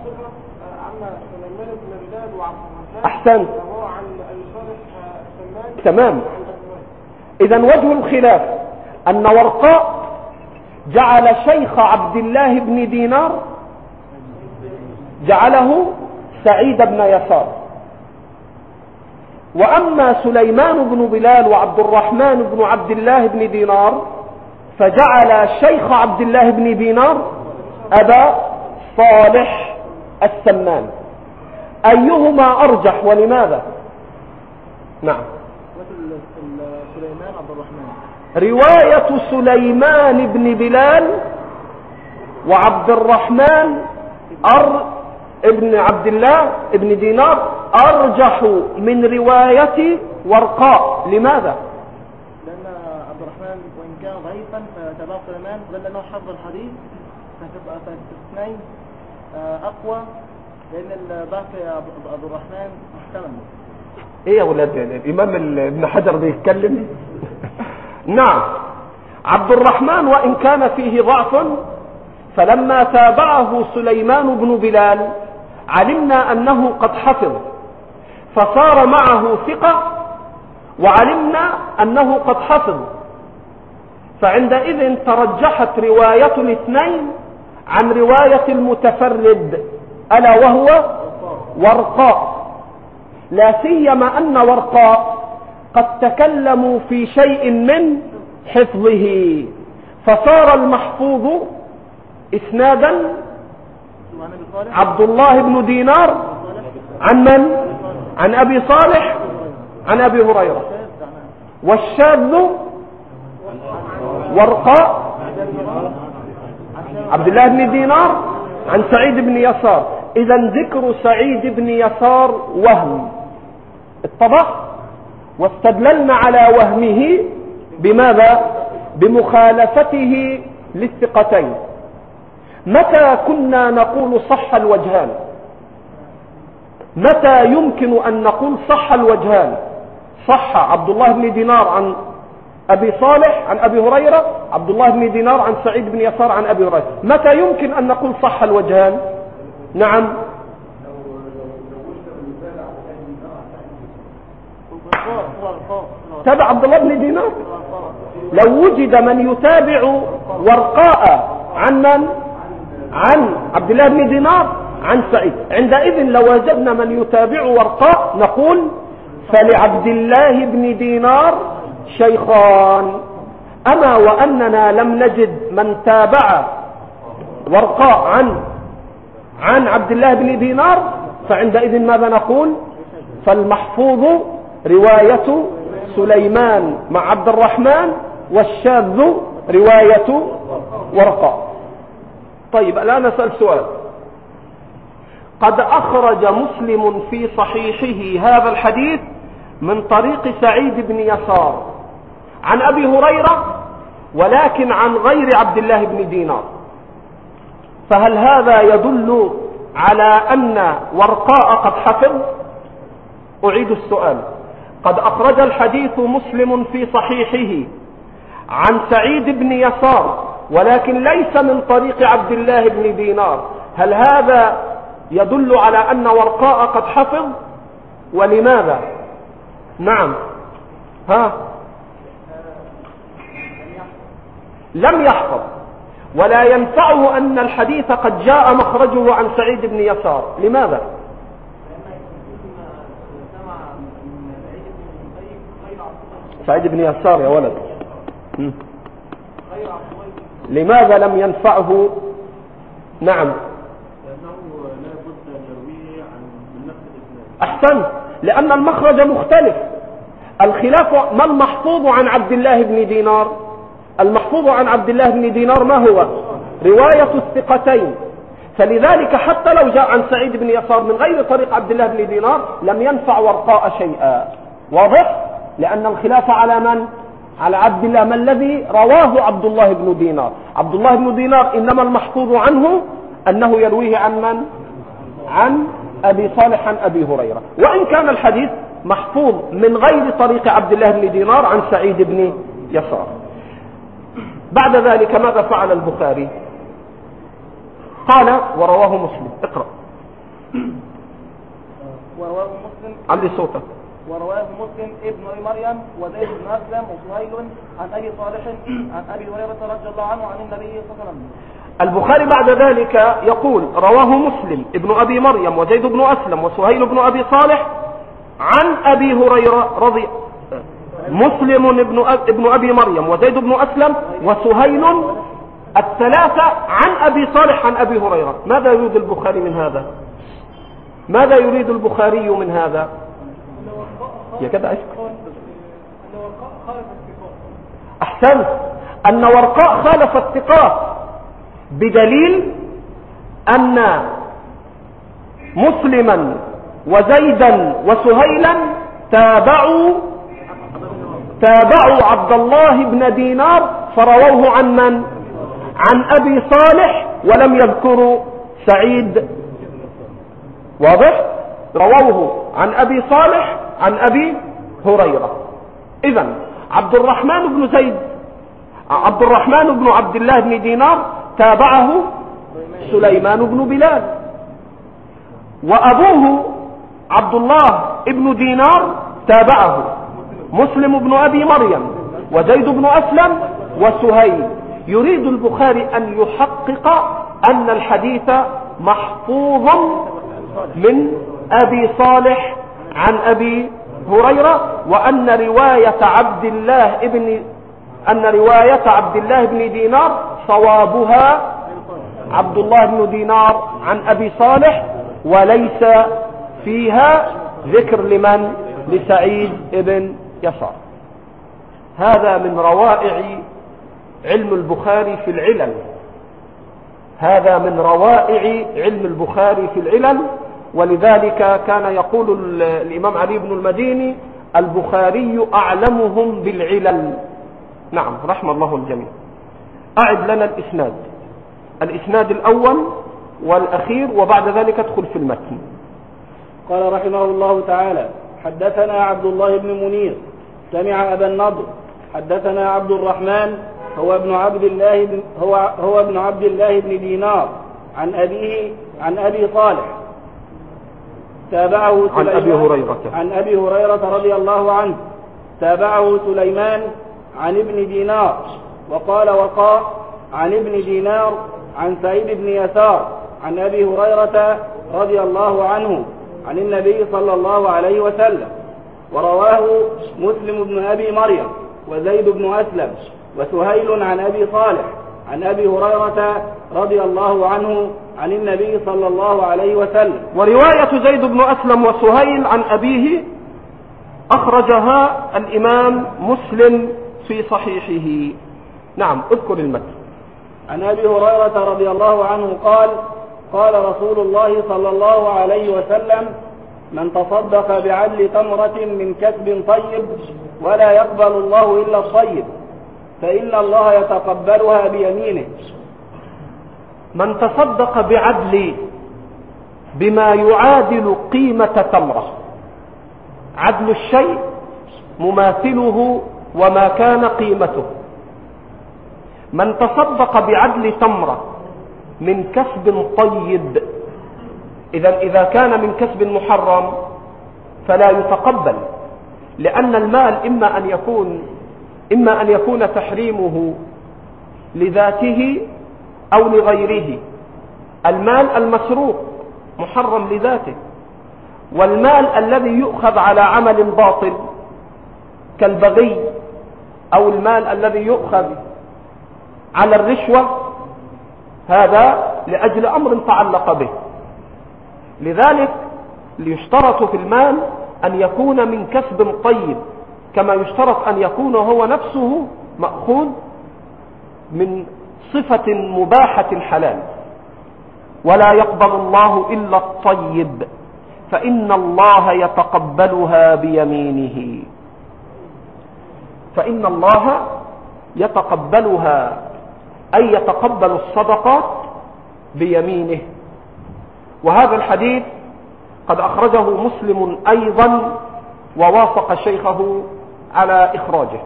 أحسنت. تمام. إذن وجه الخلاف أن ورقاء جعل شيخ عبد الله بن دينار جعله سعيد بن يسار، وأما سليمان بن بلال وعبد الرحمن بن عبد الله بن دينار فجعل شيخ عبد الله بن دينار أبا صالح السمان. أيهما أرجح ولماذا؟ نعم. سليمان عبد الرحمن. رواية سليمان بن بلال وعبد الرحمن ابن عبد الله ابن دينار أرجح من رواية ورقاء. لماذا؟ لأن عبد الرحمن وإن كان ضعيفا فتبع سليمان، لأن أنه حفظ الحديث فتبقى الاثنين أقوى، لأن الباقي عبد الرحمن محتمل. إيه يا ولاد الإمام ابن حجر بيتكلم؟ نعم. عبد الرحمن وإن كان فيه ضعف فلما تابعه سليمان بن بلال علمنا أنه قد حفظ فصار معه ثقة، وعلمنا أنه قد حفظ، فعندئذ ترجحت رواية الاثنين عن رواية المتفرد ألا وهو ورقاء، لا سيما أن ورقاء قد تكلموا في شيء من حفظه، فصار المحفوظ إسنادا عبد الله بن دينار عن من؟ عن أبي صالح عن أبي هريرة، والشاذ ورقاء عبد الله بن دينار عن سعيد بن يسار. إذا ذكر سعيد بن يسار وهم اتضح، واستدللنا على وهمه بماذا؟ بمخالفته للثقتين. متى كنا نقول صح الوجهان؟ متى يمكن أن نقول صح الوجهان؟ صح عبد الله بن دينار عن أبي صالح عن أبي هريرة، عبد الله بن دينار عن سعيد بن يسار عن أبي هريرة. متى يمكن أن نقول صح الوجهان؟ نعم. تابع عبد الله بن دينار. لو وجد من يتابع ورقاء عن من؟ عن عبد الله بن دينار عن سعيد، عندئذ لو وجدنا من يتابع ورقاء نقول فلعبد الله بن دينار شيخان. أما وأننا لم نجد من تابع ورقاء عن عبد الله بن دينار، فعندئذ ماذا نقول؟ فالمحفوظ رواية سليمان مع عبد الرحمن، والشاذ رواية ورقاء. طيب الآن نسأل سؤال. قد أخرج مسلم في صحيحه هذا الحديث من طريق سعيد بن يسار عن أبي هريرة، ولكن عن غير عبد الله بن دينار، فهل هذا يدل على أن ورقاء قد حفظ؟ أعيد السؤال. قد أخرج الحديث مسلم في صحيحه عن سعيد بن يسار ولكن ليس من طريق عبد الله بن دينار، هل هذا يدل على أن ورقاء قد حفظ؟ ولماذا؟ نعم، لم يحفظ، ولا ينفعه أن الحديث قد جاء مخرجه عن سعيد بن يسار. لماذا؟ سعيد بن يسار يا ولد، لماذا لم ينفعه؟ نعم، أحسن، لأن المخرج مختلف. الخلاف ما المحفوظ عن عبد الله بن دينار؟ المحفوظ عن عبد الله بن دينار ما هو؟ رواية الثقتين، فلذلك حتى لو جاء عن سعيد بن يسار من غير طريق عبد الله بن دينار لم ينفع ورقاء شيئا. واضح؟ لأن الخلاف على من؟ على عبد الله. ما الذي رواه عبد الله بن دينار؟ عبد الله بن دينار إنما المحفوظ عنه أنه يرويه عن من؟ عن أبي صالح عن أبي هريرة، وإن كان الحديث محفوظ من غير طريق عبد الله بن دينار عن سعيد بن يسار. بعد ذلك ماذا فعل البخاري؟ قال ورواه مسلم. اقرأ. ورواه مسلم علي صوتك. ورواه مسلم ابن أبي مريم وزيد بن أسلم وسهيل عن أبي صالح عن أبي هريرة رضي الله عنه عن النبي صلى الله عليه وسلم. البخاري بعد ذلك يقول رواه مسلم ابن أبي مريم وزيد بن أسلم وسهيل بن أبي صالح عن أبي هريرة رضي مسلم ابن أبي مريم وزيد بن أسلم وسهيل الثلاثة عن أبي صالح عن أبي هريرة. ماذا يريد البخاري من هذا؟ ماذا يريد البخاري من هذا؟ يا كده أحسن، أن ورقاء خالف الثقات بدليل أن مسلما وزيدا وسهيلا تابعوا عبد الله بن دينار فرووه عن من؟ عن أبي صالح ولم يذكروا سعيد. واضح؟ رووه عن أبي صالح عن أبي هريرة. إذن عبد الرحمن بن عبد الله بن دينار تابعه سليمان بن بلال، وأبوه عبد الله بن دينار تابعه مسلم بن أبي مريم وزيد بن أسلم وسهيل. يريد البخاري أن يحقق أن الحديث محفوظ من أبي صالح عن أبي هريرة، وأن رواية عبد الله بن دينار صوابها عبد الله بن دينار عن أبي صالح، وليس فيها ذكر لمن؟ لسعيد بن يسار. هذا من روائع علم البخاري في العلل. ولذلك كان يقول الإمام علي بن المديني البخاري أعلمهم بالعلل. نعم، رحم الله الجميع. أعد لنا الإسناد الأول والأخير، وبعد ذلك ادخل في المتن. قال رحمه الله تعالى: حدثنا عبد الله بن منير سمع أبا النضر حدثنا عبد الرحمن هو ابن عبد الله بن دينار عن أبيه عن أبي صالح تابعه عن أبي هريرة رضي الله عنه تابعه سليمان عن ابن دينار، وقال وقاء عن ابن دينار عن سعيد بن يسار عن أبي هريرة رضي الله عنه عن النبي صلى الله عليه وسلم. ورواه مسلم بن أبي مريم وزيد بن أسلم وسهيل عن أبي صالح عن أبي هريرة رضي الله عنه عن النبي صلى الله عليه وسلم. ورواية زيد بن أسلم وسهيل عن أبيه أخرجها الإمام مسلم في صحيحه. نعم، اذكر المتن. عن أبي هريرة رضي الله عنه قال: قال رسول الله صلى الله عليه وسلم: من تصدق بعدل تمرة من كسب طيب ولا يقبل الله إلا الطيب فإن الله يتقبلها بيمينه. من تصدق بعدل بما يعادل قيمة تمرة. عدل الشيء مماثله وما كان قيمته. من تصدق بعدل تمرة من كسب طيب، إذا كان من كسب محرم فلا يتقبل، لأن المال إما أن يكون تحريمه لذاته أو لغيره. المال المسروق محرم لذاته، والمال الذي يؤخذ على عمل باطل كالبغي أو المال الذي يؤخذ على الرشوة هذا لأجل أمر تعلق به. لذلك ليشترط في المال أن يكون من كسب طيب، كما يشترط أن يكون هو نفسه مأخوذ من صفة مباحة حلال. ولا يقبل الله إلا الطيب فإن الله يتقبلها بيمينه، فإن الله يتقبلها أي يتقبل الصدقات بيمينه. وهذا الحديث قد أخرجه مسلم أيضا ووافق شيخه على إخراجه.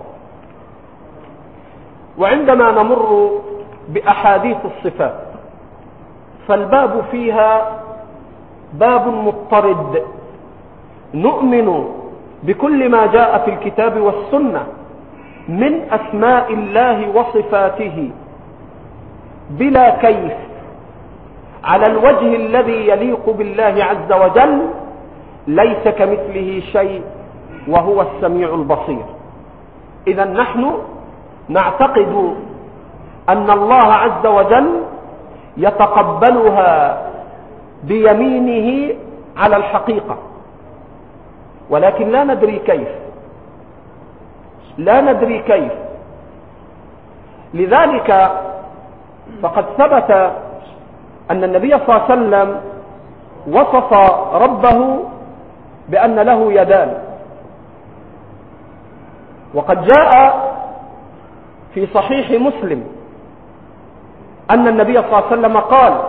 وعندما نمر بأحاديث الصفات فالباب فيها باب مضطرد، نؤمن بكل ما جاء في الكتاب والسنة من أسماء الله وصفاته بلا كيف على الوجه الذي يليق بالله عز وجل، ليس كمثله شيء وهو السميع البصير. إذا نحن نعتقد أن الله عز وجل يتقبلها بيمينه على الحقيقة، ولكن لا ندري كيف. لذلك فقد ثبت أن النبي صلى الله عليه وسلم وصف ربه بأن له يدان، وقد جاء في صحيح مسلم أن النبي صلى الله عليه وسلم قال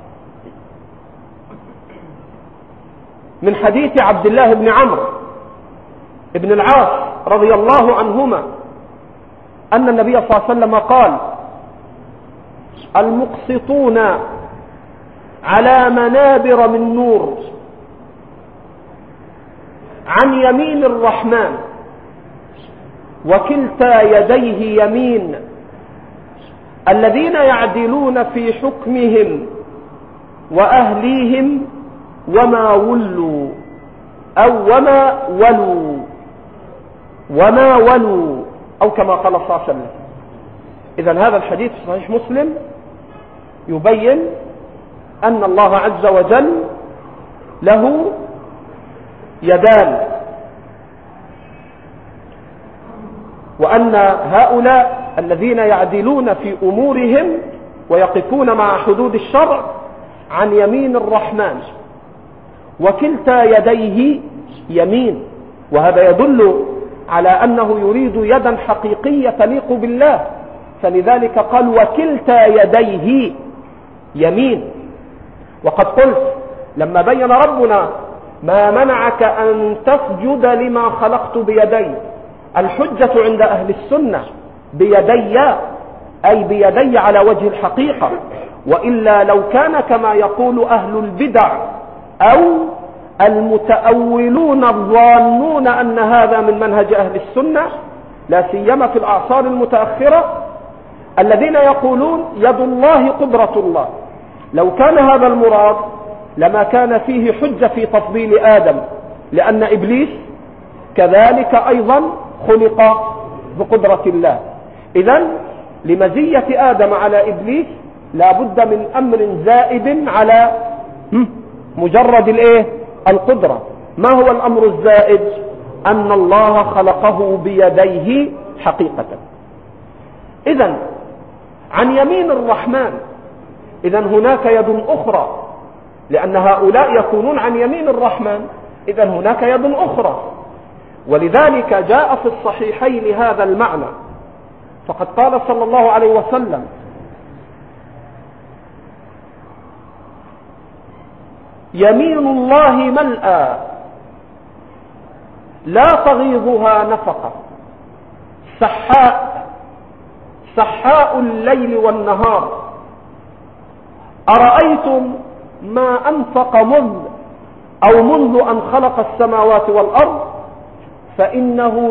من حديث عبد الله بن عمرو بن العاص رضي الله عنهما أن النبي صلى الله عليه وسلم قال المقسطون على منابر من نور عن يمين الرحمن وكلتا يديه يمين، الذين يعدلون في حكمهم وأهليهم وما ولوا أو وما ولوا أو كما قال صلى الله عليه وسلم. إذن هذا الحديث في صحيح مسلم يبين أن الله عز وجل له يدان، وأن هؤلاء الذين يعدلون في أمورهم ويقفون مع حدود الشرع عن يمين الرحمن وكلتا يديه يمين، وهذا يدل على أنه يريد يدا حقيقية تليق بالله، فلذلك قال وكلتا يديه يمين. وقد قلت لما بين ربنا ما منعك أن تسجد لما خلقت بيدي، الحجة عند أهل السنة بيدي أي بيدي على وجه الحقيقة، وإلا لو كان كما يقول أهل البدع أو المتأولون الظانون أن هذا من منهج أهل السنة لا سيما في الأعصار المتأخرة الذين يقولون يد الله قدرة الله، لو كان هذا المراد لما كان فيه حجة في تفضيل آدم، لأن إبليس كذلك أيضا خلق بقدرة الله. إذن لمزية آدم على إبليس لا بد من أمر زائد على مجرد القدرة. ما هو الأمر الزائد؟ أن الله خلقه بيديه حقيقة. إذن عن يمين الرحمن، إذن هناك يد أخرى، لأن هؤلاء يكونون عن يمين الرحمن، إذن هناك يد أخرى. ولذلك جاء في الصحيحين هذا المعنى، فقد قال صلى الله عليه وسلم يمين الله ملأى لا تغيضها نفقة سحاء الليل والنهار أرأيتم ما أنفق منذ أن خلق السماوات والأرض فإنه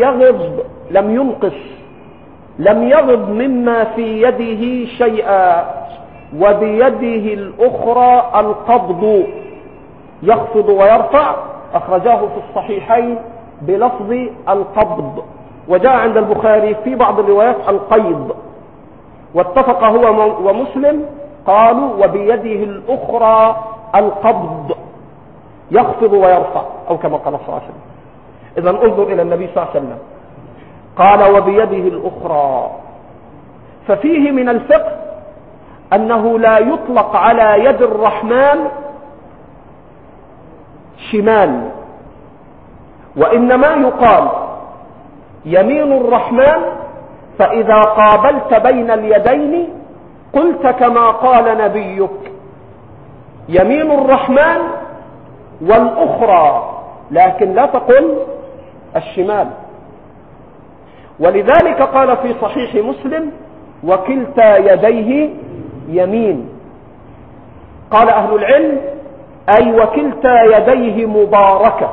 لم يغض مما في يده شيئا وبيده الأخرى القبض يخفض ويرفع. أخرجاه في الصحيحين بلفظ القبض، وجاء عند البخاري في بعض الروايات القيض، واتفق هو ومسلم قالوا وبيده الأخرى القبض يخفض ويرفع، أو كما قال صلى الله عليه وسلم. إذا انظر إلى النبي صلى الله عليه وسلم قال وبيده الأخرى، ففيه من الفقه أنه لا يطلق على يد الرحمن شمال، وإنما يقال يمين الرحمن، فإذا قابلت بين اليدين قلت كما قال نبيك يمين الرحمن والأخرى، لكن لا تقل الشمال. ولذلك قال في صحيح مسلم وكلتا يديه يمين. قال أهل العلم أي وكلتا يديه مباركة،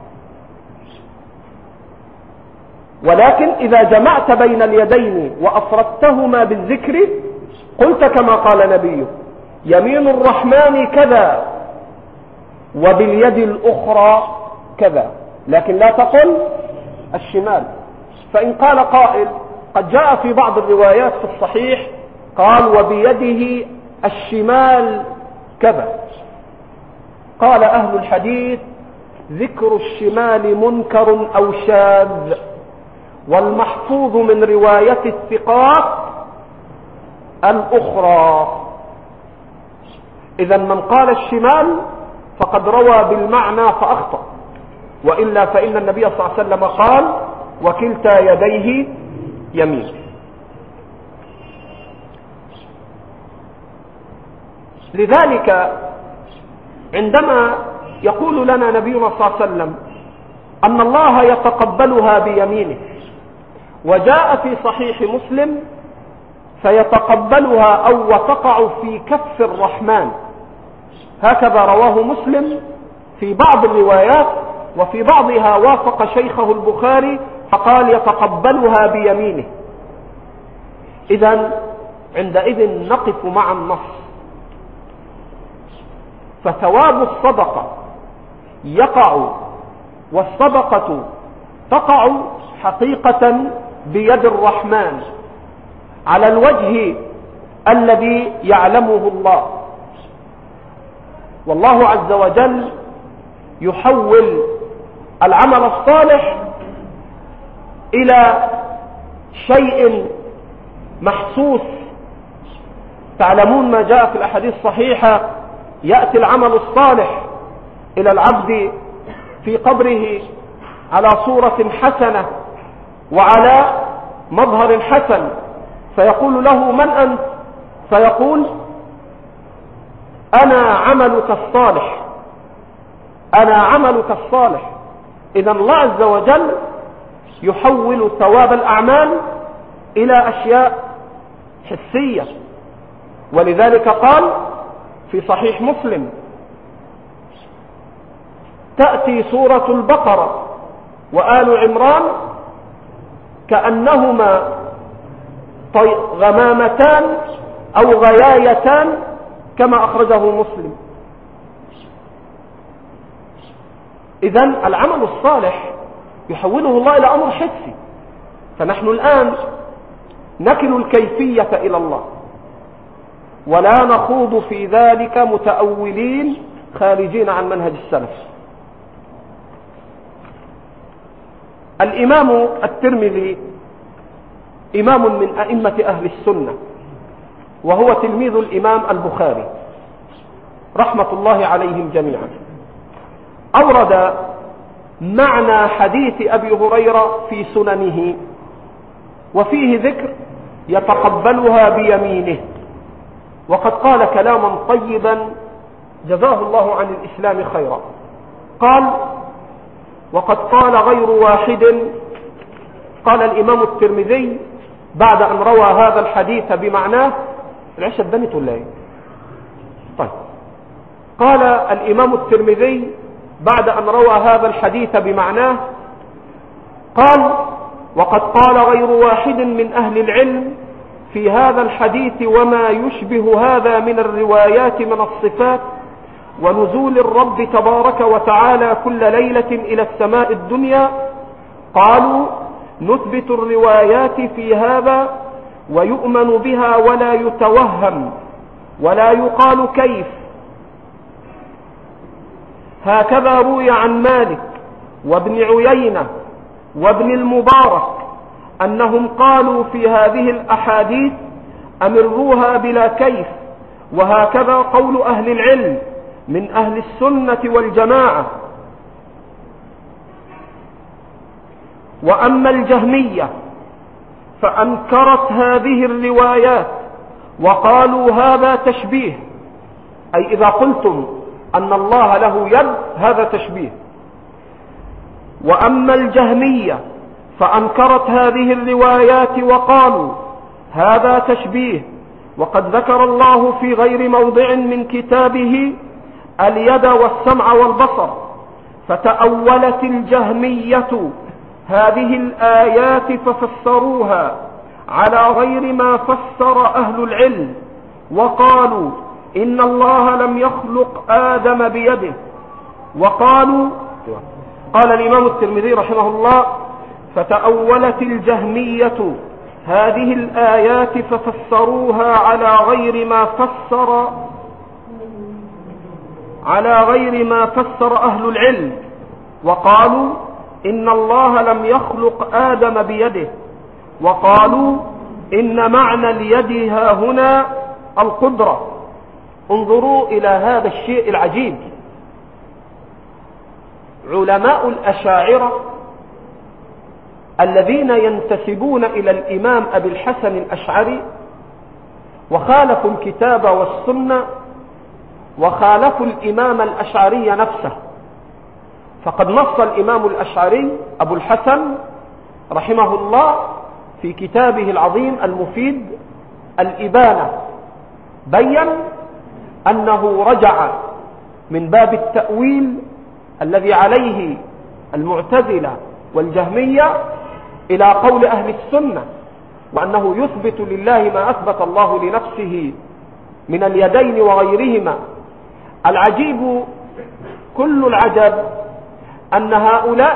ولكن إذا جمعت بين اليدين وأفردتهما بالذكر قلت كما قال نبيه يمين الرحمن كذا وباليد الأخرى كذا، لكن لا تقل الشمال. فإن قال قائل قد جاء في بعض الروايات في الصحيح قال وبيده الشمال كذا، قال أهل الحديث ذكر الشمال منكر أو شاذ، والمحفوظ من رواية الثقات الأخرى. إذا من قال الشمال فقد روى بالمعنى فأخطأ، وإلا فإن النبي صلى الله عليه وسلم قال وكلتا يديه يمين. لذلك عندما يقول لنا نبينا صلى الله عليه وسلم أن الله يتقبلها بيمينه، وجاء في صحيح مسلم فيتقبلها أو وتقع في كف الرحمن، هكذا رواه مسلم في بعض الروايات، وفي بعضها وافق شيخه البخاري فقال يتقبلها بيمينه. إذن عندئذ نقف مع النص، فثواب الصدقة يقع والصدقة تقع حقيقة بيد الرحمن على الوجه الذي يعلمه الله، والله عز وجل يحول العمل الصالح إلى شيء محسوس. تعلمون ما جاء في الأحاديث الصحيحة يأتي العمل الصالح إلى العبد في قبره على صورة حسنة وعلى مظهر حسن، فيقول له من أنت؟ فيقول أنا عملك الصالح، أنا عملك الصالح. إذا الله عز وجل يحول ثواب الأعمال إلى أشياء حسية، ولذلك قال في صحيح مسلم تأتي سورة البقرة وآل عمران كأنهما غمامتان أو غيايتان كما أخرجه مسلم. إذن العمل الصالح يحوله الله إلى أمر حسي، فنحن الآن نكل الكيفية إلى الله ولا نخوض في ذلك متأولين خارجين عن منهج السلف. الإمام الترمذي إمام من أئمة أهل السنة، وهو تلميذ الإمام البخاري رحمة الله عليهم جميعا، أورد معنى حديث أبي هريرة في سننه، وفيه ذكر يتقبلها بيمينه، وقد قال كلاما طيبا جزاه الله عن الإسلام خيرا. قال وقد قال غير واحد، قال الإمام الترمذي بعد أن روى هذا الحديث بمعناه. العشاء اتبنت ولا ايه؟ طيب. قال الإمام الترمذي بعد أن روى هذا الحديث بمعناه قال: وقد قال غير واحد من أهل العلم في هذا الحديث وما يشبه هذا من الروايات من الصفات ونزول الرب تبارك وتعالى كل ليلة إلى السماء الدنيا، قالوا: نثبت الروايات في هذا ويؤمن بها ولا يتوهم ولا يقال كيف. هكذا روي عن مالك وابن عيينة وابن المبارك أنهم قالوا في هذه الأحاديث: أمروها بلا كيف. وهكذا قول أهل العلم من أهل السنة والجماعة. وأما الجهمية فأنكرت هذه الروايات وقالوا هذا تشبيه، أي إذا قلتم أن الله له يد هذا تشبيه. وأما الجهمية فأنكرت هذه الروايات وقالوا هذا تشبيه، وقد ذكر الله في غير موضع من كتابه اليد والسمع والبصر. فتأولت الجهمية هذه الآيات ففسروها على غير ما فسر أهل العلم، وقالوا إن الله لم يخلق آدم بيده. وقالوا، قال الإمام الترمذي رحمه الله: فتأولت الجهمية هذه الآيات ففسروها على غير ما فسر أهل العلم، وقالوا إن الله لم يخلق آدم بيده. وقالوا إن معنى اليد ها هنا القدرة. انظروا إلى هذا الشيء العجيب. علماء الأشاعرة الذين ينتسبون إلى الإمام أبي الحسن الأشعري وخالفوا الكتاب والسنة وخالفوا الإمام الأشعري نفسه، فقد نص الإمام الأشعري أبو الحسن رحمه الله في كتابه العظيم المفيد الإبانة، بين أنه رجع من باب التأويل الذي عليه المعتزلة والجهمية إلى قول أهل السنة، وأنه يثبت لله ما أثبت الله لنفسه من اليدين وغيرهما. العجيب كل العجب أن هؤلاء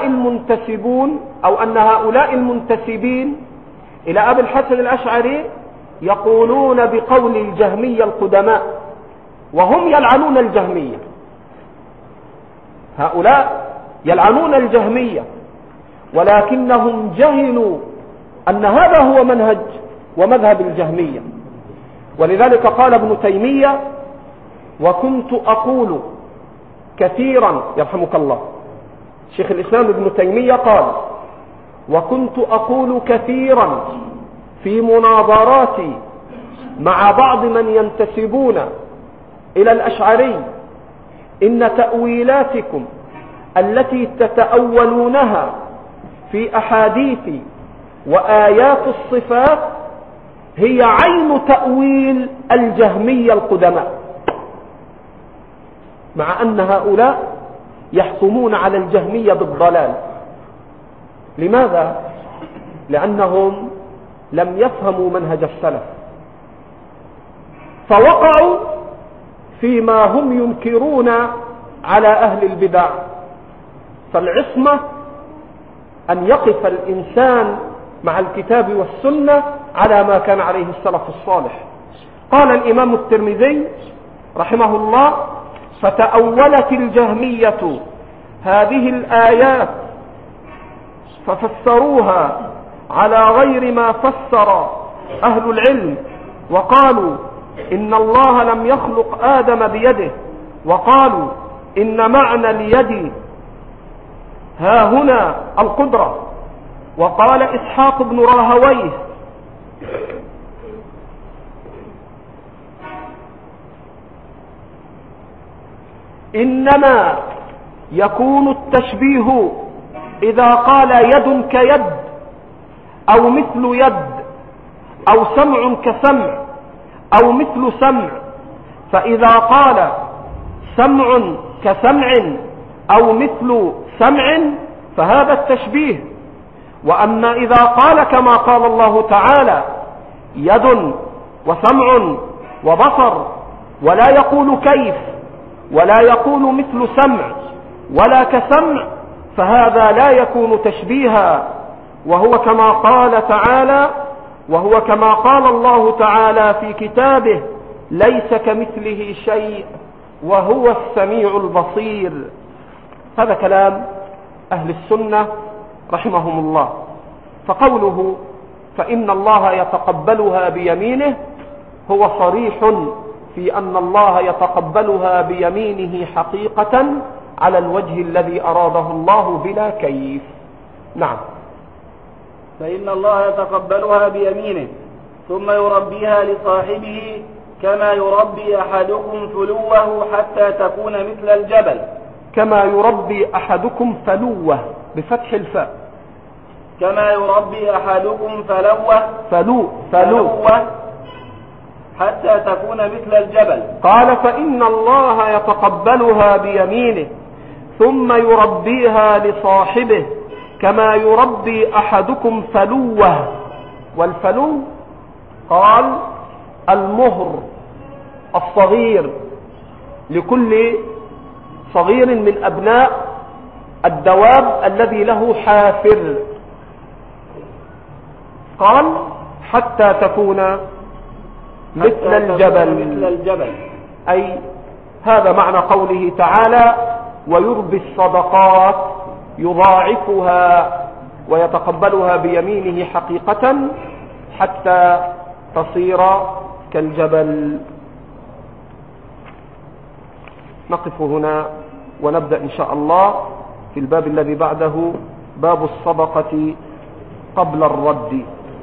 المنتسبين إلى أبي الحسن الأشعري يقولون بقول الجهمية القدماء، وهم يلعنون الجهمية. هؤلاء يلعنون الجهمية، ولكنهم جهلوا أن هذا هو منهج ومذهب الجهمية. ولذلك قال ابن تيمية: وكنت أقول كثيرا، يرحمك الله، شيخ الإسلام ابن تيمية قال: وكنت أقول كثيرا في مناظراتي مع بعض من ينتسبون إلى الأشعري: إن تأويلاتكم التي تتأولونها في أحاديث وآيات الصفات هي عين تأويل الجهمية القدماء، مع أن هؤلاء يحكمون على الجهمية بالضلال. لماذا؟ لأنهم لم يفهموا منهج السلف، فوقعوا فيما هم ينكرون على أهل البدع. فالعصمة أن يقف الإنسان مع الكتاب والسنة على ما كان عليه السلف الصالح. قال الإمام الترمذي رحمه الله: فتأولت الجهمية هذه الآيات ففسروها على غير ما فسر أهل العلم، وقالوا إن الله لم يخلق آدم بيده، وقالوا إن معنى اليد ها هنا القدرة. وقال إسحاق بن راهويه: إنما يكون التشبيه إذا قال يد كيد أو مثل يد أو سمع كسمع أو مثل سمع. فإذا قال سمع كسمع أو مثل سمع فهذا التشبيه. وأما إذا قال كما قال الله تعالى يد وسمع وبصر، ولا يقول كيف، ولا يقول مثل سمع ولا كسمع، فهذا لا يكون تشبيها، وهو كما قال الله تعالى في كتابه ليس كمثله شيء وهو السميع البصير. هذا كلام أهل السنة رحمهم الله. فقوله فإن الله يتقبلها بيمينه هو صريح في أن الله يتقبلها بيمينه حقيقة على الوجه الذي أراده الله بلا كيف. نعم. فإن الله يتقبلها بيمينه ثم يربيها لصاحبه كما يربي أحدكم فلوه حتى تكون مثل الجبل. كما يربي أحدكم فلوه بفتح الفاء. كما يربي أحدكم فلوه حتى تكون مثل الجبل. قال فإن الله يتقبلها بيمينه ثم يربيها لصاحبه كما يربي أحدكم فلوه. والفلو قال المهر الصغير لكل صغير من أبناء الدواب الذي له حافر. قال حتى تكون مثل الجبل، أي هذا معنى قوله تعالى ويربي الصدقات يضاعفها ويتقبلها بيمينه حقيقة حتى تصير كالجبل. نقف هنا ونبدأ إن شاء الله في الباب الذي بعده، باب الصدقة قبل الرد.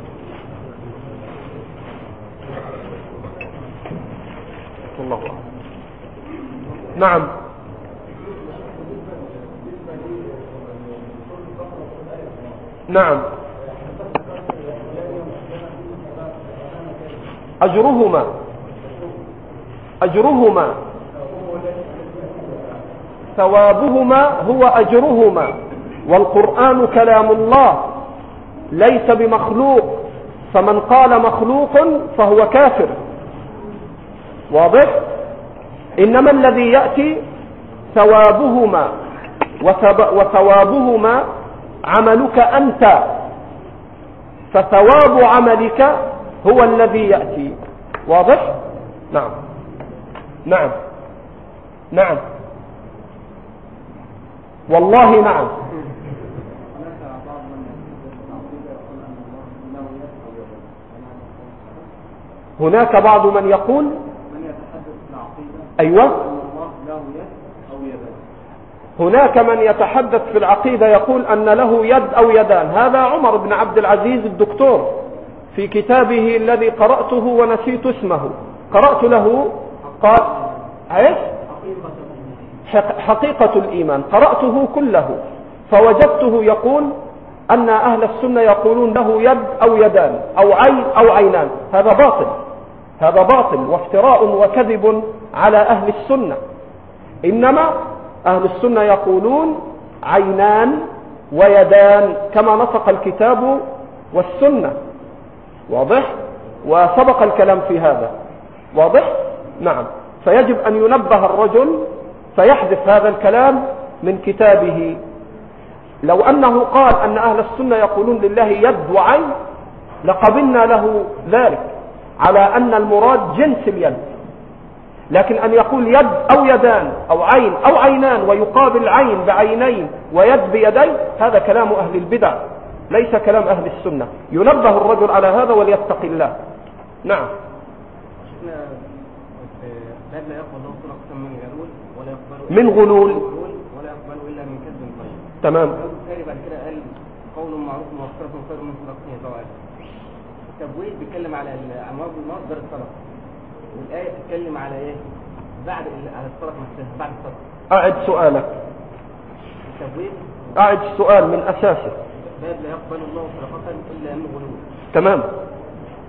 الله أعلم. نعم. نعم. أجرهما ثوابهما هو أجرهما، والقرآن كلام الله ليس بمخلوق، فمن قال مخلوق فهو كافر. واضح؟ إنما الذي يأتي ثوابهما وثوابهما عملك أنت، فثواب عملك هو الذي يأتي. واضح؟ نعم. نعم. نعم. والله نعم. هناك بعض من يقول أيوة، هناك من يتحدث في العقيدة يقول أن له يد أو يدان. هذا عمر بن عبد العزيز الدكتور في كتابه الذي قرأته ونسيت اسمه، قرأت له قال حقيقة الإيمان، قرأته كله فوجدته يقول أن أهل السنة يقولون له يد أو يدان أو عين أو عينان. هذا باطل، هذا باطل وافتراء وكذب على أهل السنة. إنما أهل السنة يقولون عينان ويدان كما نطق الكتاب والسنة. واضح؟ وسبق الكلام في هذا. واضح؟ نعم. فيجب أن ينبه الرجل فيحذف هذا الكلام من كتابه. لو أنه قال أن أهل السنة يقولون لله يد وعين لقبلنا له ذلك على أن المراد جنس اليد، لكن أن يقول يد أو يدان أو عين أو عينان ويقابل عين بعينين ويد بيدين، هذا كلام أهل البدع ليس كلام أهل السنة. ينبه الرجل على هذا وليتقي الله. نعم. من غلول ولا يقبل إلا من كذب طيب. تمام. بعد كده قال قول معروف ومغفرة خير من صدقة طوائل. التبويب بيتكلم على مصدر الصدقة، والآية بتتكلم على ايه؟ على الصدقة نفسها بعد الصدقة. أعد سؤالك. التبويب أعد السؤال من أساسه. باب لا يقبل الله صدقة إلا من غلول. تمام.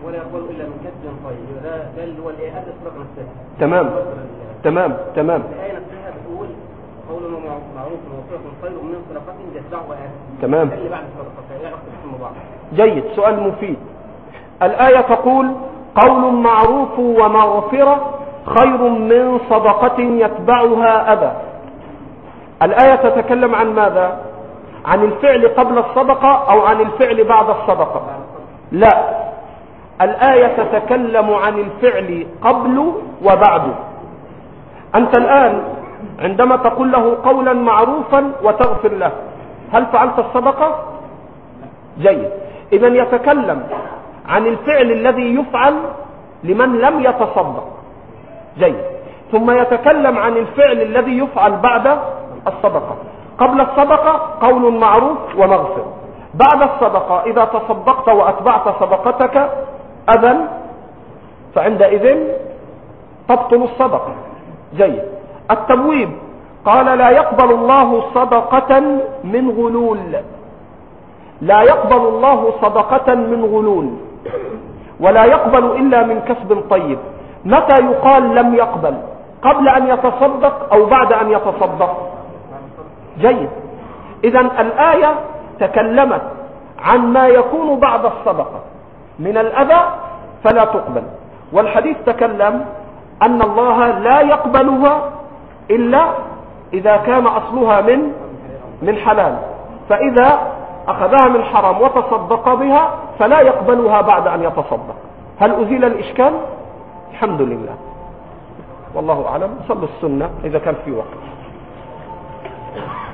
ولا يقبل الا من كسب طيب، ده اللي هو الايه هذا الصدقه نفسها. تمام تمام تمام. الايه نفسها بتقول قول معروف وصدقه خير من صدقه يتبعها اذى. تمام. اللي بعد الصدقه فهي علاقه بعض. جيد، سؤال مفيد. الآية تقول قول معروف ومغفرة خير من صدقة يتبعها أذى. الآية تتكلم عن ماذا؟ عن الفعل قبل الصدقة أو عن الفعل بعد الصدقة؟ لا، الآية تتكلم عن الفعل قبل وبعد. أنت الآن عندما تقول له قولا معروفا وتغفر له، هل فعلت الصدقة؟ جيد. إذن يتكلم عن الفعل الذي يفعل لمن لم يتصدق. جيد. ثم يتكلم عن الفعل الذي يفعل بعد الصدقة. قبل الصدقة قول معروف ومغفر، بعد الصدقة إذا تصدقت وأتبعت صدقتك أذى فعندئذ تبطل الصدقة. جيد. التبويب قال لا يقبل الله صدقة من غلول، لا يقبل الله صدقة من غلول، ولا يقبل إلا من كسب طيب. متى يقال لم يقبل؟ قبل أن يتصدق أو بعد أن يتصدق؟ جيد. إذن الآية تكلمت عن ما يكون بعد الصدقة من الأذى فلا تقبل، والحديث تكلم أن الله لا يقبلها إلا إذا كان أصلها من حلال، فإذا أخذها من حرام وتصدق بها فلا يقبلها بعد أن يتصدق. هل أزيل الإشكال؟ الحمد لله، والله أعلم. صلوا السنة إذا كان في وقت.